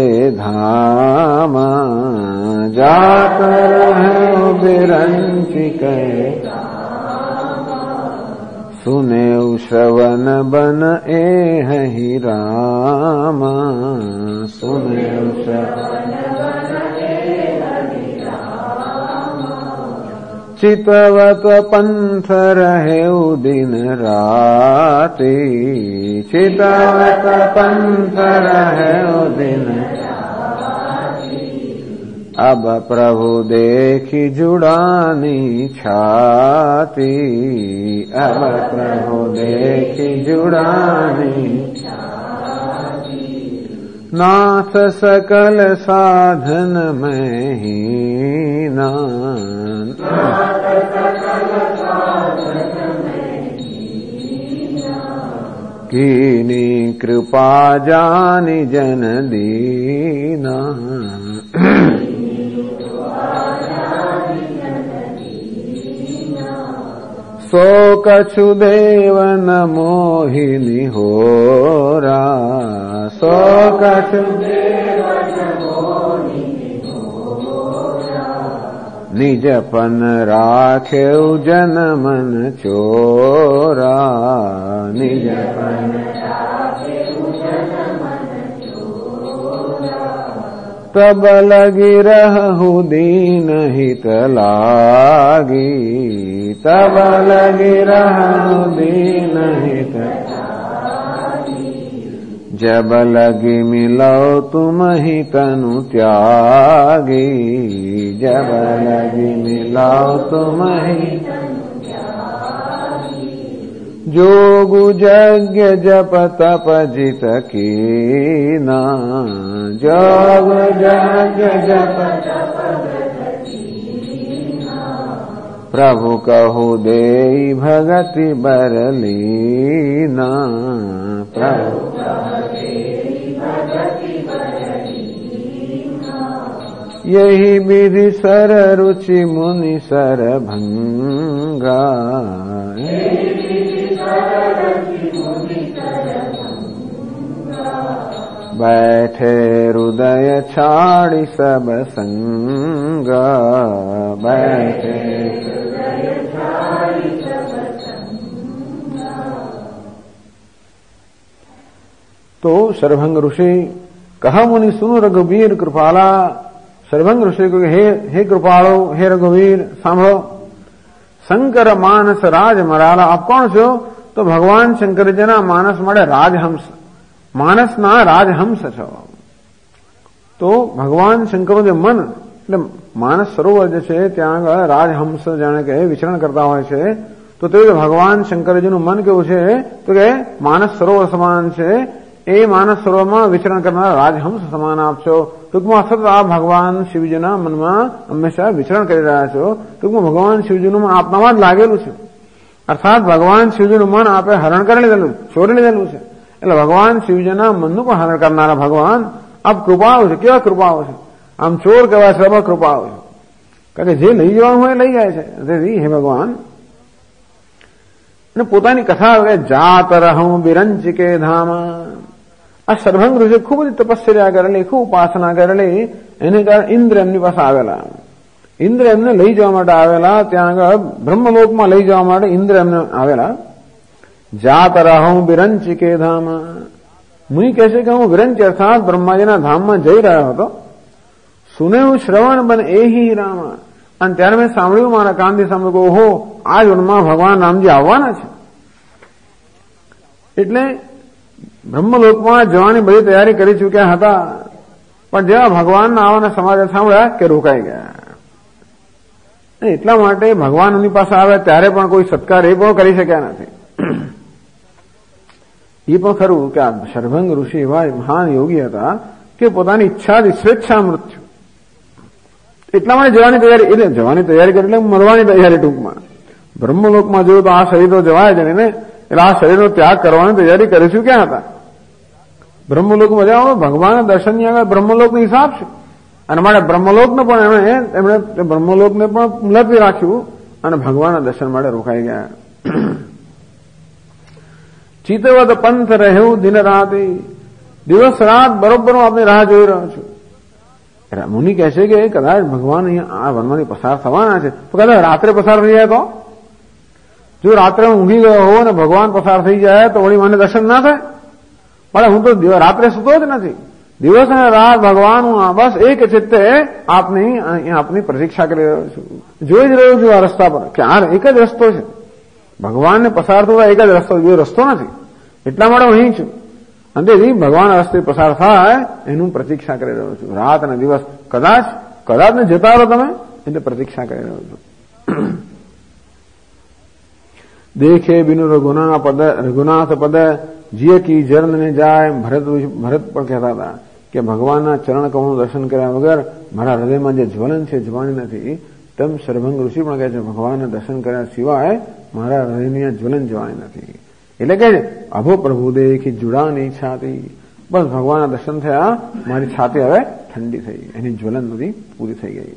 [SPEAKER 1] ધામા. જાત રહે બિરંચી કે સુને શ્રવણ બન એ હી રામા. સુને ચિતવત પંથ રહે દિન રાતી. ચિતવત પંથ રહે દિન અબ પ્રભુ દેખી જુડાની છાતી. અબ પ્રભુ દેખી જુડાની નાથ સકલ સાધન મેં હીના. કીની કૃપા જાની જન દીના. સો કछु દેવન મોહિની હોરા. સો કछु નિજ પન રાખ્યો જન મન ચોરા. નિજ પન તબ લગી રહુ દીન હિત લાગી. તબ લગી રહુ દીન હિત જબ લગી મિલો તુમ હિ તનુ ત્યાગી. જબ લગી મિલો તુમ હિ જોગુ જગ્ય જપ તપ જીત કીના. જોગુ જગ્ય જપ પ્રભુ કહુ દેઈ ભગતિ બરલીના. પ્રભુ यही विधि सर रुचि मुनि सर भंगा. बैठे हृदय छाड़ी सब संगा. बैठे तो शरभंग ऋषि कहा मुनि सुनो रघुवीर कृपाला. शरभंग ऋषि को हे कृपालो हे रघुवीर सांभो. शंकर मानस राज मराला. आप कौन छो? तो भगवान शंकर जना मानस मळे राजहंस. मानस ना राजहंस छो. तो भगवान शंकर जो मन એટલે માનસ સરોવર જે છે ત્યાં આગળ રાજહંસ જાણે કે વિચરણ કરતા હોય છે, તો તે ભગવાન શંકરજીનું મન કેવું છે તો કે માનસ સરોવર સમાન છે. એ માનસ સરોવરમાં વિચરણ કરનાર રાજહંસ સમાન આપ છો. ટૂંકમાં સતત આ ભગવાન શિવજીના મનમાં હંમેશા વિચરણ કરી રહ્યા છો. ટૂંકમાં ભગવાન શિવજીનું મન આપનામાં જ લાગેલું છે. અર્થાત ભગવાન શિવજીનું મન આપે હરણ કરી લીધેલું, ચોરી લીધેલું છે. એટલે ભગવાન શિવજીના મનનું પણ હરણ કરનારા ભગવાન આપ કૃપાળુ છે. કેવા કૃપાળુ છે? આમ ચોર કહેવાય છે, આપ કૃપાળુ છે. કારણ કે જે લઈ જવાનું હોય લઈ જાય છે. તેથી હે ભગવાન. અને પોતાની કથા જાત રહું બિરંચિકે ધામ. આ સર્ભંગ ઋષિ ખૂબ જ તપસ્યા કરેલી, ખૂબ ઉપાસના કરેલી. એને કારણે ઇન્દ્ર એમની પાસે આવેલા. ઇન્દ્ર એમને લઈ જવા માટે આવેલા. ત્યાં આગળ બ્રહ્મલોકમાં લઈ જવા માટે ઇન્દ્ર એમને આવેલા. જાત રહું બિરંચિકે ધામ. મુનિ કહે છે કે હું વિરંચી અર્થાત બ્રહ્માજીના ધામમાં જઈ રહ્યો હતો. સુનેવું શ્રવણ બન એહી રામ. અને ત્યારે મેં સાંભળ્યું, મારા કાનથી સાંભળ્યું, ઓહો આ જન્મમાં ભગવાન રામજી આવવાના છે. એટલે બ્રહ્મલોકમાં જવાની બધી તૈયારી કરી ચૂક્યા હતા. પણ જેવા ભગવાનના આવવાના સમાચાર સાંભળ્યા કે રોકાઈ ગયા. એટલા માટે ભગવાન એમની પાસે આવે ત્યારે પણ કોઈ સત્કાર એ પણ કરી શક્યા નથી. એ પણ ખરું કે આ શર્ભંગ ઋષિ એવા મહાન યોગી હતા કે પોતાની ઈચ્છાથી સ્વેચ્છા મૃત્યુ. એટલા માટે જવાની તૈયારી, એટલે જવાની તૈયારી કરી એટલે મરવાની તૈયારી. ટૂંકમાં બ્રહ્મલોકમાં જોયું તો આ શરીર તો જવાય છે ને, એટલે આ શરીરનો ત્યાગ કરવાની તૈયારી કરીશું ક્યાં હતા? બ્રહ્મલોકમાં જાઓ, ભગવાનના દર્શનની આગળ બ્રહ્મલોકનો હિસાબ છે. અને માટે બ્રહ્મલોકને પણ એમણે બ્રહ્મલોકને પણ મુલતવી રાખ્યું અને ભગવાનના દર્શન માટે રોકાઈ ગયા. ચિતવત પંથ રહ્યું દિન રાતે. દિવસ રાત બરોબર હું આપની રાહ જોઈ રહ્યો છું. મુનિ કહે છે કે કદાચ ભગવાન અહીંયા આ વનમાંથી પસાર થવાના છે, તો કદાચ રાત્રે પસાર થઈ જાય તો? જો રાત્રે ઊંઘી ગયો હો અને ભગવાન પસાર થઈ જાય તો વળી મને દર્શન ના થાય? પણ હું તો રાત્રે સૂતો જ નથી. દિવસ અને રાત ભગવાન હું બસ એક ચિત્તે આપની પ્રતીક્ષા કરી રહ્યો છું. જોઈ જ રહ્યો છું આ રસ્તા પર કે આ એક જ રસ્તો છે. ભગવાનને પસાર થવા એક જ રસ્તો, બીજો રસ્તો નથી. એટલા માટે હું અહીં છું. અને તેથી ભગવાન રસ્તે પસાર થાય એનું પ્રતીક્ષા કરી રહ્યો છું. રાત અને દિવસ કદાચ ને જતા રહો તમે, એટલે પ્રતીક્ષા કરી રહ્યો છું. દેખે બિનુ રઘુનાથ પદ જીય કી જર્ન ને જાય. ભરત પણ કહેતા હતા કે ભગવાનના ચરણ કમળનું દર્શન કર્યા વગર મારા હૃદયમાં જે જ્વલન છે જવાની નથી. તેમ સર્ભંગ ઋષિ પણ કહે છે ભગવાનના દર્શન કર્યા સિવાય મારા હૃદયની જ્વલન જવાની નથી. એટલે કે અભો પ્રભુ દેખી જુડાની છાતી. બસ ભગવાનના દર્શન થયા, મારી છાતી હવે ઠંડી થઈ, એની જ્વલન બધી પૂરી થઈ ગઈ.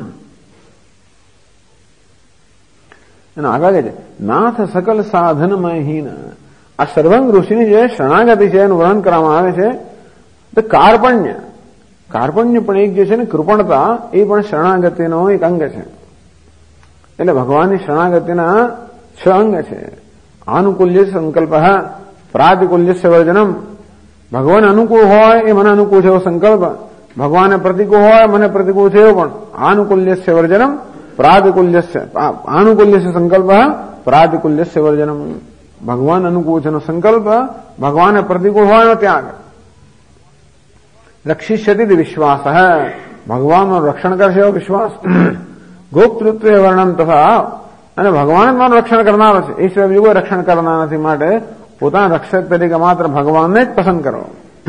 [SPEAKER 1] અને આગળ કે છે નાથ સકલ સાધનમયહીન. આ સર્વંગ ઋષિની જે શરણાગતિ છે એનું વર્ણન કરવામાં આવે છે. તો કાર્પણ્ય પણ એક જે છે ને કૃપણતા, એ પણ શરણાગતિનો એક અંગ છે. એટલે ભગવાનની શરણાગતિના 6 અંગ છે. આનુકૂલ્ય સંકલ્પ, પ્રાતિકૂલ્ય વર્જનમ. ભગવાન અનુકૂળ હોય એ મને અનુકૂળ છે એવો સંકલ્પ, ભગવાનને પ્રતિકૂળ હોય મને પ્રતિકૂળ છે એવો પણ. આનુકૂલ્ય વર્જનમ આનુકૂલ્ય સંકલ્પ, પ્રાતિકૂલ્ય વર્જનમ. ભગવાન અનુકૂળ છે એનો સંકલ્પ, ભગવાનને પ્રતિકૂળ હોય એનો ત્યાગ. રક્ષિષ્યતિ વિશ્વાસ, ભગવાનનું રક્ષણ કરશે એવો વિશ્વાસ. ગોપ્તૃત્વ વર્ણન તથા, અને ભગવાન જ મારું રક્ષણ કરનારો છે, એ સિવાય બીજું કોઈ રક્ષણ કરનાર નથી. માટે પોતાના રક્ષક તરીકે માત્ર ભગવાનને જ પસંદ કરો.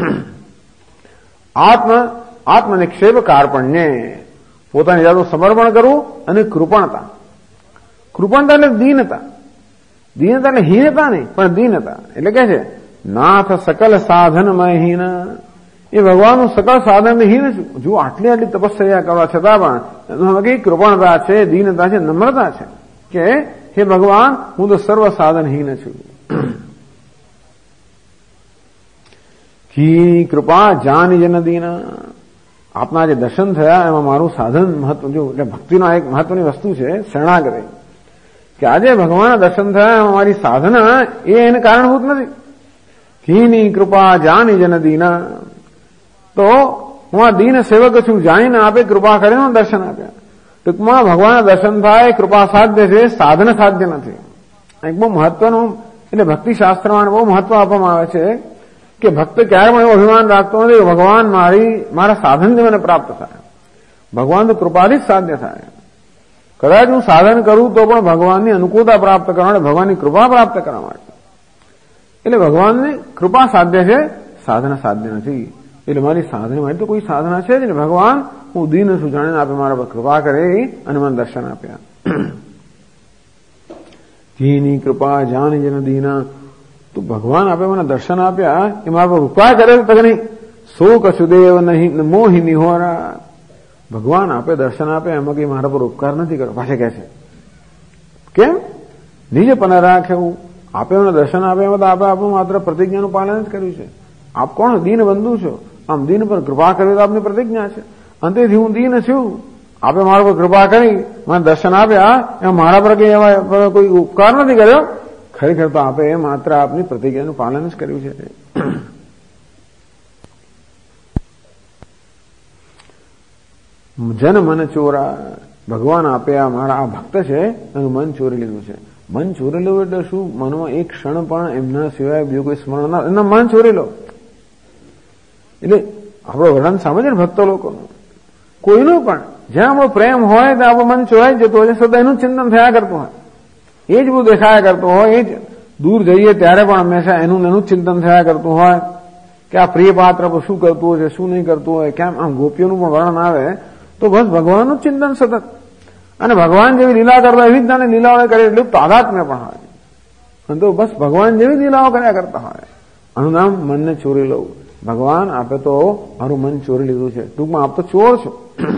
[SPEAKER 1] આત્મનિક્ષેપ કાર્પણ્ય, પોતાની જાતનું સમર્પણ કરવું. અને કૃપણતા એટલે દીનતા એટલે હીનતા નહીં પણ દીનતા. એટલે કે છે નાથ સકલ સાધનમયહીન. એ ભગવાનનું સકળ સાધન હીન છું. જો આટલી તપસ્યા કરવા છતાં પણ કઈ કૃપણતા છે, દીનતા છે, નમ્રતા છે કે હે ભગવાન હું તો સર્વ સાધનહીન છું. કી કૃપા જાની જન દીન. આપના જે દર્શન થયા એમાં મારું સાધન મહત્વ, જો એટલે ભક્તિનો એક મહત્વની વસ્તુ છે શરણાગતિ. કે આજે ભગવાનના દર્શન થયા એમાં મારી સાધના એ એને કારણભૂત નથી. કીની કૃપા જાની જન દીન. તો હું આ દીન સેવક છું, જાણીને આપે કૃપા કરીને દર્શન આપ્યા. ટૂંકમાં ભગવાનના દર્શન થાય કૃપા સાધ્ય છે, સાધન સાધ્ય નથી. એક બહુ મહત્વનું, એટલે ભક્તિ શાસ્ત્રમાં બહુ મહત્વ આપવામાં આવે છે કે ભક્ત ક્યારે પણ એવો અભિમાન રાખતો નથી કે ભગવાન મારા સાધનથી મને પ્રાપ્ત થાય. ભગવાન તો કૃપાથી જ સાધ્ય થાય. કદાચ હું સાધન કરું તો પણ ભગવાનની અનુકૂળતા પ્રાપ્ત કરવા માટે, ભગવાનની કૃપા પ્રાપ્ત કરવા માટે. એટલે ભગવાનની કૃપા સાધ્ય છે, સાધના સાધ્ય નથી. એટલે મારી સાધના માટે તો કોઈ સાધના છે જ ને. ભગવાન હું દીન છું જાણીને આપે મારા પર કૃપા કરે અને મને દર્શન આપ્યા. જેની કૃપા જાણી જન દીના, તો ભગવાન આપે મને દર્શન આપ્યા એ મારા પર કૃપા કરે તો નહીં. શોક સુદેવ નહીં મોહી નિહોરા, ભગવાન આપે દર્શન આપે એમાં કઈ મારા પર ઉપકાર નથી કર્યો. પાછા કહે છે કેમ? નિજ પણ રાખે એવું આપે મને દર્શન આપે એમાં તો આપે આપણું માત્ર પ્રતિજ્ઞાનું પાલન જ કર્યું છે. આપ કોણ? દીન બંધુ છો. આમ દીન પર કૃપા કરી તો આપની પ્રતિજ્ઞા છે. અંતેથી હું દીન છું, આપે મારા પર કૃપા કરી મને દર્શન આપ્યા એમાં મારા પર કઈ એવા કોઈ ઉપકાર નથી કર્યો. ખરેખર તો આપે માત્ર આપની પ્રતિજ્ઞાનું પાલન જ કર્યું છે. જન મન ચોરા, ભગવાન આપે આ મારા આ ભક્ત છે એનું મન ચોરી લીધું છે. મન ચોરી લેવું એટલે શું? મનમાં એક ક્ષણ પણ એમના સિવાય બીજું કોઈ સ્મરણ ના, એમના મન ચોરી લો. એટલે આપણો વર્ણન સમજે ને ભક્તો લોકોનું, કોઈનું પણ જ્યાં આપણો પ્રેમ હોય ત્યાં આપણું મન ચોરાઈ જતું હોય, સદા એનું ચિંતન થયા કરતું હોય, એ જ બધું દેખાયા કરતું હોય, એ જ દૂર જઈએ ત્યારે પણ હંમેશા એનું ચિંતન થયા કરતું હોય કે આ પ્રિય પાત્ર શું કરતું હોય છે, શું નહીં કરતું હોય. કેમ આમ ગોપીઓનું પણ વર્ણન આવે તો બસ ભગવાનનું ચિંતન સતત, અને ભગવાન જેવી લીલા કરતા એવી જ લીલાઓ કરે એટલું તાદાત્મ્ય પણ હોય. અને તો બસ ભગવાન જેવી લીલાઓ કર્યા કરતા હોય. આનું નામ મનને ચોરી લઉં. ભગવાન આપે તો મારું મન ચોરી લીધું છે. ટૂંકમાં આપ તો ચોર છો.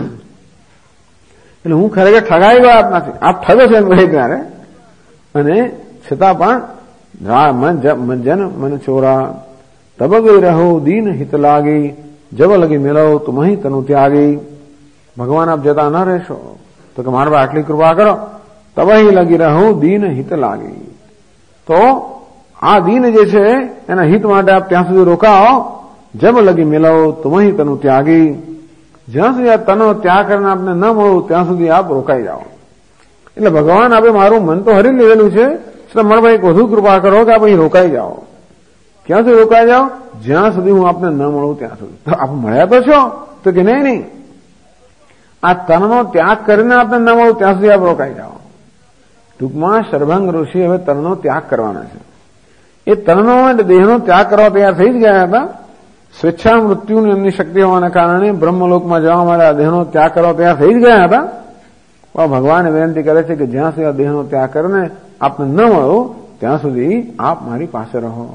[SPEAKER 1] એટલે હું ખરેખર ઠગાઈ ગયો આપ નથી, આપ ઠગો છો એમ કહે ત્યારે, અને છતાં પણ જન મન ચોરા તબ ગઈ રહો દીન હિત લાગી, જબ લગી મેળવો તુમહી તનુ ત્યાગી. ભગવાન આપ જતા ન રહેશો તો કે મારા પર આટલી કૃપા કરો, તબહી લગી રહું દીન હિત લાગી. તો આ દીન જે છે એના હિત માટે આપ ત્યાં સુધી રોકાઓ. જબ લગી મેળવો તુમહી તનુ ત્યાગી, જ્યાં સુધી આ તનો ત્યાગ કરીને આપને ન મળો ત્યાં સુધી આપ રોકાઈ જાઓ. એટલે ભગવાન આપે મારું મન તો હરી લીધેલું છે, છતાં મારા પર એક વધુ કૃપા કરો કે આપ અહીં રોકાઈ જાઓ. ક્યાં સુધી રોકાઈ જાઓ? જ્યાં સુધી હું આપને ન મળું ત્યાં સુધી. તો આપ મળ્યા તો છો? તો કે નહીં, આ તનનો ત્યાગ કરીને આપને ન મળું ત્યાં સુધી આપ રોકાઈ જાઓ. ટૂંકમાં શરભંગ ઋષિ હવે તનનો ત્યાગ કરવાના છે. એ તનનો એટલે દેહનો ત્યાગ કરવા તૈયાર થઈ જ ગયા હતા. સ્વેચ્છા મૃત્યુની એમની શક્તિ હોવાના કારણે બ્રહ્મલોકમાં જવા માટે આ દેહનો ત્યાગ કરવા તૈયાર થઈ જ ગયા હતા. પણ ભગવાન વિનંતી કરે છે કે જ્યાં સુધી આ દેહનો ત્યાગ કરીને આપને ન મળો ત્યાં સુધી આપ મારી પાસે રહો.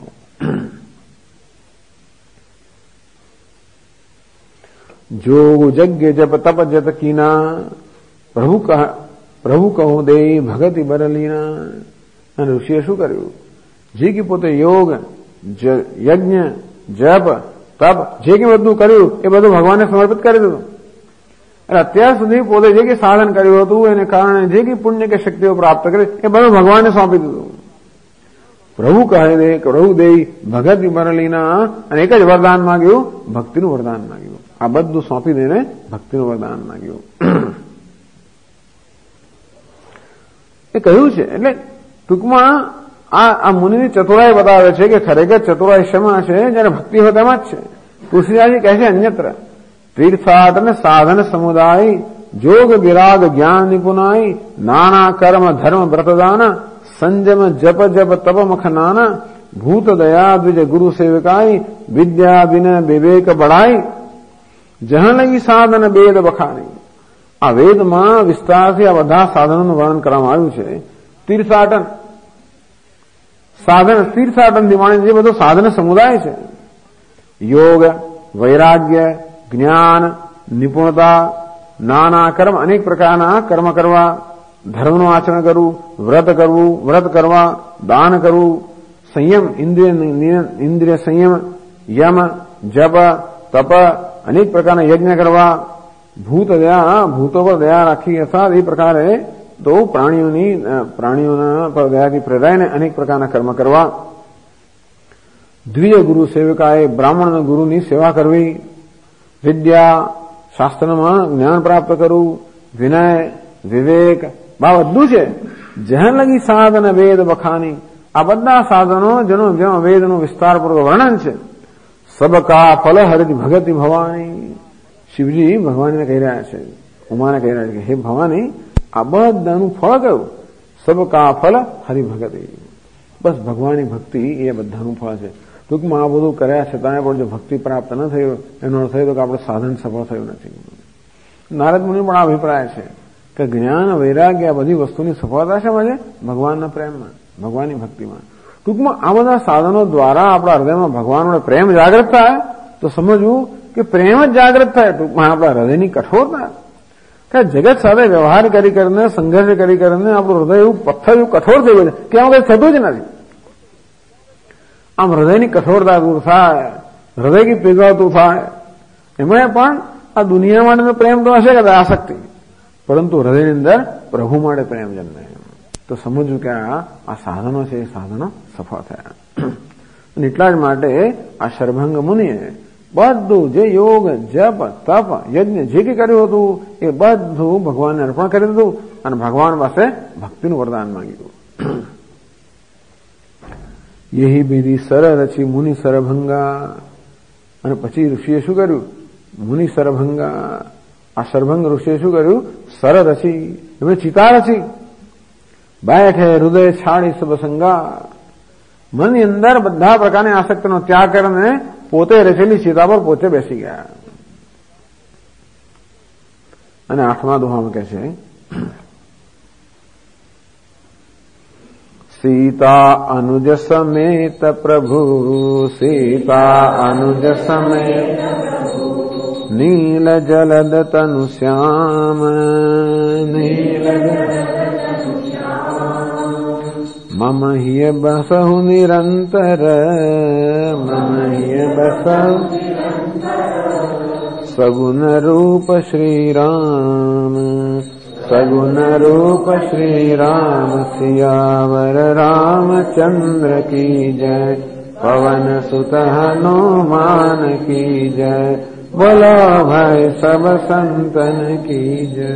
[SPEAKER 1] જોગ જગ્ય જપ તપ જત કીના, પ્રભુ કહો દે ભગતિ બરલીના. અને ઋષિએ શું કર્યું? જે કે પોતે યોગ યજ્ઞ જપ તપ જે કે બધું કર્યું એ બધું ભગવાનને સમર્પિત કરી દીધું. એટલે અત્યાર સુધી પોતે જે કે સાધન કર્યું હતું એને કારણે જે કે પુણ્ય કે શક્તિઓ પ્રાપ્ત કરી એ બધું ભગવાનને સોંપી દીધું. પ્રભુ કહે દે પ્રભુ દે ભગતિ બરલીના, અને એક જ વરદાન માંગ્યું, ભક્તિનું વરદાન માંગ્યું. આ બધું સોંપી દઈને ભક્તિનું વરદાન માંગ્યું. એ કહ્યું છે. એટલે ટૂંકમાં આ મુનિની ચતુરાઈ બતાવે છે કે ખરેખર ચતુરાઈ શેમાં છે? જયારે ભક્તિ હોય તેમાં જ છે. તુલસીદાસજી કહે છે અન્યત્ર તીર્થાટ ને સાધન સમુદાય, જોગ વિરાગ જ્ઞાન નિપુનાઈ, નાના કર્મ ધર્મ વ્રતદાન, સંજમ જપ જપ તપ મખનાના, ભૂત દયા દ્વિજ ગુરુ સેવકાઈ, વિદ્યા વિનય વિવેક બળાઈ, જહં લગી સાધન વેદ બખાણી. આ વેદમાં વિસ્તારથી આ બધા સાધનોનું વર્ણન કરવામાં આવ્યું છે. તીર્થાટન સાધન, તીર્થાટનથી માંડીને જે બધો સાધન સમુદાય છે, યોગ વૈરાગ્ય જ્ઞાન નિપુણતા, નાના કર્મ અનેક પ્રકારના કર્મ કરવા, ધર્મનું આચરણ કરવું, વ્રત કરવા, દાન કરવું, સંયમ ઇન્દ્રિય સંયમ, યમ જપ તપ, અનેક પ્રકારના યજ્ઞ કરવા, ભૂત દયા ભૂતો પર દયા રાખી, અર્થાત એ પ્રકારે તો પ્રાણીઓના પર દયાથી પ્રેરાઈને અનેક પ્રકારના કર્મ કરવા, દ્વિજ ગુરુ સેવકાએ બ્રાહ્મણ ગુરુની સેવા કરવી, વિદ્યા શાસ્ત્રમાં જ્ઞાન પ્રાપ્ત કરવું, વિનય વિવેક આ બધું છે. જહં લગી સાધન વેદ બખાની, આ બધા સાધનો જેમાં વેદનું વિસ્તારપૂર્વક વર્ણન છે. સબકા ફલ હરિત ભગતિ ભવાની, શિવજી ભગવાનને કહી રહ્યા છે ઉમાને કહી રહ્યા છે કે હે ભવાની, આ બધાનું ફળ કયું? સબકા ફલ હરિભગતિ. બસ ભગવાનની ભક્તિ એ બધાનું ફળ છે. ટૂંકમાં આ બધું કર્યા છતાંય પણ જો ભક્તિ પ્રાપ્ત ન થયો એનો અર્થ થયો કે આપણું સાધન સફળ થયું નથી. નારદ મુનિ પણ આ અભિપ્રાય છે કે જ્ઞાન વૈરાગ્ય આ બધી વસ્તુની સફળતા છે મારે ભગવાનના પ્રેમમાં, ભગવાનની ભક્તિમાં. ટૂંકમાં આ બધા સાધનો દ્વારા આપણા હૃદયમાં ભગવાનનો પ્રેમ જાગૃત થાય તો સમજવું કે પ્રેમ જ જાગૃત થાય. ટૂંકમાં આપણા હૃદયની કઠોરતા કે જગત સાથે વ્યવહાર કરીને સંઘર્ષ કરીને આપણું હૃદય એવું પથ્થર એવું કઠોર થઈ ગયું છે કે આમાં કઈ થતું જ નથી. આમ હૃદયની કઠોરતા દૂર થાય, હૃદયથી પીગળતું થાય. એમાં પણ આ દુનિયા માટેનો પ્રેમ તો હશે કે આસક્તિ, પરંતુ હૃદયની અંદર પ્રભુ માટે પ્રેમ જન્મે. તો સમજવું કે આ સાધનો છે એ સાધનો સફળ થયા. અને એટલા જ માટે આ શરભંગ મુનિએ બધું જે યોગ જપ તપ યજ્ઞ જે કંઈ કર્યું હતું એ બધું ભગવાનને અર્પણ કરી દીધું અને ભગવાન પાસે ભક્તિનું વરદાન માંગ્યું. યહી બીધી સર રચી મુનિ સરભંગા. અને પછી ઋષિએ શું કર્યું? મુનિ સરભંગા. આ સરભંગ ઋષિએ શું કર્યું? સર રચી, એમણે ચિતા રચી. બેઠે હૃદય છાડી સબ સંગા. મનની અંદર બધા પ્રકારની આસક્તિનો ત્યાગ કરીને પોતે રચેલી ચિતા પર પોતે બેસી ગયા. અને 8મા દોહામાં કહે છે સીતા અનુજ સમેત પ્રભુ, સીતા અનુજ સમેત નીલ જલદ તનુ શ્યામ, નીલ મમ હિય બસહુ નિરંતર, મમ હિય બસહુ સગુણ રૂપ શ્રી રામ, સગુણ રૂપ શ્રી રામ. સિયાવર રામચંદ્ર કી જય, પવન સુત હનુમાન કી જય, બોલો ભાઈ સબ સંતન કી જય.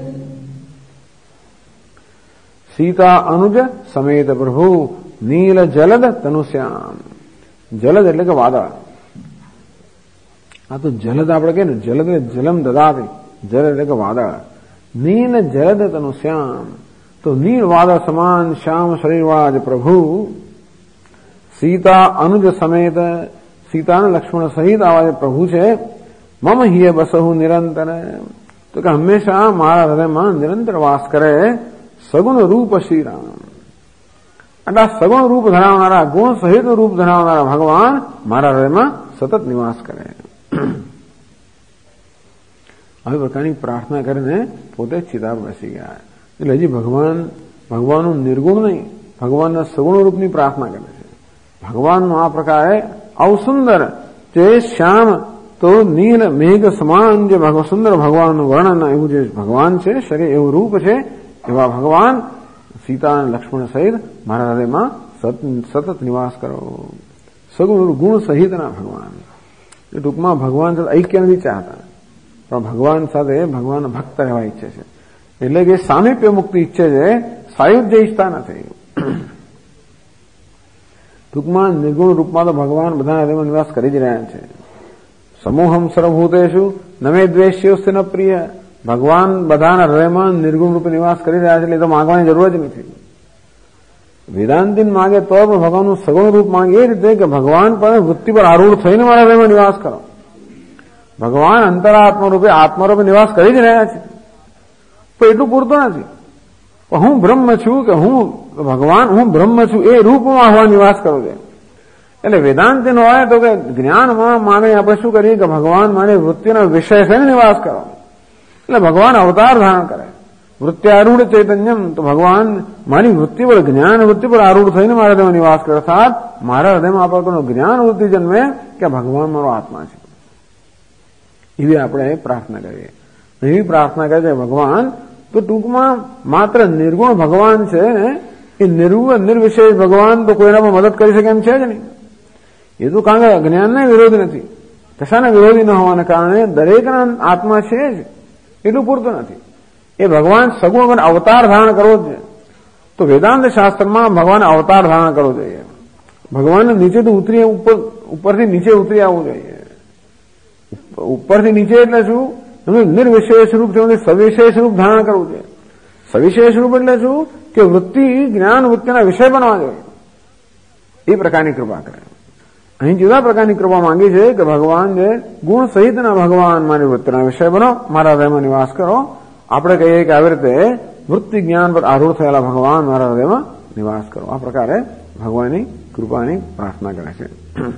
[SPEAKER 1] સીતા અનુજ સમેત પ્રભુ, નીલ જલદ તનુશ્યામ. જલદ એટલે કે વાદળ. આ તો જલદ આપણે કહીએ ને, જલદ જલમ દદાતી, જલદ એટલે કે વાદળ. નીલ જલદ તનુશ્યામ, તો નીલ વાદળ સમાન શ્યામ શરીરવાળા જ પ્રભુ. સીતા અનુજ સમેત, સીતા અને લક્ષ્મણ સહિત આવા જે પ્રભુ છે. મમ હિય બસહુ નિરંતર, તો કે હંમેશા મારા હૃદયમાં નિરંતર વાસ કરે. સગુણ રૂપ શ્રી રામ, એટલે સગુણ રૂપ ધરાવનારા, ગુણ સહિત રૂપ ધરાવનારા ભગવાન મારા હૃદયમાં સતત નિવાસ કરે. આવી પ્રકારની પ્રાર્થના કરીને પોતે ચિતા પર બેસી ગયા. એટલે હજી ભગવાનનું નિર્ગુણ નહીં, ભગવાનના સગુણ રૂપની પ્રાર્થના કરે છે. ભગવાનનું આ પ્રકારે આવું સુંદર જે શ્યામ તો નીલ મેઘ સમાન જે સુંદર ભગવાનનું વર્ણન, એવું જે ભગવાન છે શરીર એવું રૂપ છે, એવા ભગવાન સીતા અને લક્ષ્મણ સહિત મારા હૃદયમાં સતત નિવાસ કરો. સગુણ ગુણ સહિતના ભગવાન. એ ટૂંકમાં ભગવાન સાથે ઐક્ય નથી ચાહતા, પણ ભગવાન સાથે ભગવાન ભક્ત રહેવા ઈચ્છે છે. એટલે કે સામીપ્ય મુક્તિ ઈચ્છે છે, સાયુજ્ય ઈચ્છતા નથી. ટૂંકમાં નિર્ગુણ રૂપમાં તો ભગવાન બધાના હૃદયમાં નિવાસ કરી જ રહ્યા છે. સમૂહમ સર્વભૂતેષુ નમે દ્વેષ્યોસ્તિ ન પ્રિય. ભગવાન બધાના હૃદયમાં નિર્ગુણ રૂપે નિવાસ કરી રહ્યા છે, એટલે તો માંગવાની જરૂર જ નથી. વેદાંતિન માગે તો પણ ભગવાનનું સગુણ રૂપ માંગે એ રીતે કે ભગવાન પર વૃત્તિ પર આરૂઢ થઈને મારા હૃદયમાં નિવાસ કરો. ભગવાન અંતરાત્મા રૂપે આત્મારૂપે નિવાસ કરી જ રહ્યા છે, તો એટલું પૂરતું નથી. હું બ્રહ્મ છું કે હું ભગવાન, હું બ્રહ્મ છું એ રૂપમાં હવા નિવાસ કરો છે. એટલે વેદાંતિનો હોય તો કે જ્ઞાનમાં માને આપણે શું કરીએ કે ભગવાન માને વૃત્તિના વિષય થઈને નિવાસ કરો. એટલે ભગવાન અવતાર ધારણ કરે. વૃત્તિ આરૂઢ ચૈતન્યમ, તો ભગવાન મારી વૃત્તિ પર, જ્ઞાન વૃત્તિ પર આરૂઢ થઈને મારા હૃદયમાં નિવાસ કરે. અર્થાત મારા હૃદયમાં આ પ્રકારનો જ્ઞાન વૃત્તિ જન્મે કે ભગવાન મારો આત્મા છે. એવી આપણે પ્રાર્થના કરીએ. એવી પ્રાર્થના કરે છે ભગવાન. તો ટૂંકમાં માત્ર નિર્ગુણ ભગવાન છે ને, એ નિર્વિશેષ ભગવાન તો કોઈના પણ મદદ કરી શકે એમ છે જ નહીં. એ તો કારણ કે જ્ઞાનને વિરોધી નથી, કશાને વિરોધી ન હોવાને કારણે દરેકના આત્મા છે જ, એટલું પૂરતું નથી. એ ભગવાન સગુણ અવતાર ધારણ કરવો જ છે. તો વેદાંત શાસ્ત્રમાં ભગવાન અવતાર ધારણ કરવો જોઈએ. ભગવાનને નીચેથી ઉપરથી નીચે ઉતરી આવવું જોઈએ. ઉપરથી નીચે એટલે શું એમનું નિર્વિશેષ રૂપ છે, સવિશેષ રૂપ ધારણ કરવું છે. સવિશેષ રૂપ એટલે શું કે વૃત્તિ જ્ઞાન વૃત્તિના વિષય બનવા જોઈએ એ પ્રકારની કૃપા કરે. અહીં જુદા પ્રકારની કૃપા માંગી છે કે ભગવાન જે ગુણ સહિતના ભગવાન મારી વૃત્તિના વિષય બનો, મારા હૃદયમાં નિવાસ કરો. આપણે કહીએ કે આવી રીતે વૃત્તિ જ્ઞાન પર આરૂઢ થયેલા ભગવાન મારા હૃદયમાં નિવાસ કરો. આ પ્રકારે ભગવાનની કૃપાની પ્રાર્થના કરે છે.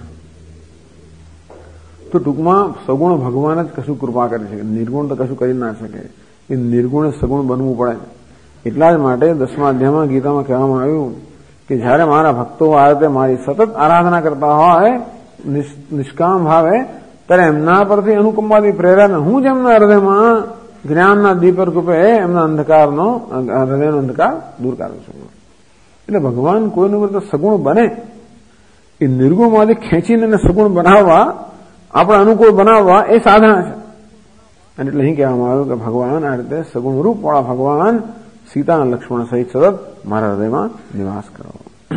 [SPEAKER 1] તો ટૂંકમાં સગુણ ભગવાન જ કશું કૃપા કરે છે, નિર્ગુણ તો કશું કરી ના શકે. એ નિર્ગુણ સગુણ બનવું પડે. એટલા જ માટે 10મા અધ્યાયમાં ગીતામાં કહેવામાં આવ્યું કે જ્યારે મારા ભક્તો આ રીતે મારી સતત આરાધના કરતા હોય નિષ્કામ ભાવે, ત્યારે એમના પરથી અનુકંપાથી પ્રેરણા હું જ એમના હૃદયમાં જ્ઞાનના દીપક રૂપે એમના અંધકારનો હૃદયનો અંધકાર દૂર કરું છું. એટલે ભગવાન કોઈનું કરતા સગુણ બને એ નિર્ગુણમાંથી ખેંચીને એને સગુણ બનાવવા, આપણે અનુકૂળ બનાવવા એ સાધના છે. અને એટલે અહીં કહેવામાં આવ્યું કે ભગવાન આ રીતે સગુણ રૂપવાળા ભગવાન સીતા અને લક્ષ્મણ સહિત સતત મારા હૃદયમાં નિવાસ કરો.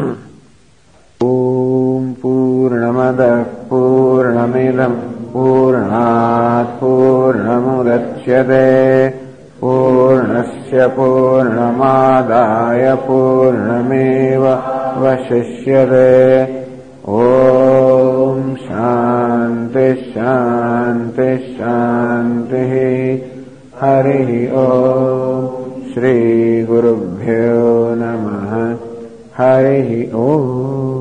[SPEAKER 1] ઓમ પૂર્ણમદ પૂર્ણમિદં પૂર્ણાત પૂર્ણમુદચ્યતે પૂર્ણસ્ય પૂર્ણમાદાય પૂર્ણમેવાવશિષ્યતે. ઓમ શાંતિ શાંતિ શાંતિ. હરિ ઓમ. શ્રી ગુરુભ્યો નમઃ. હરિ ઓમ.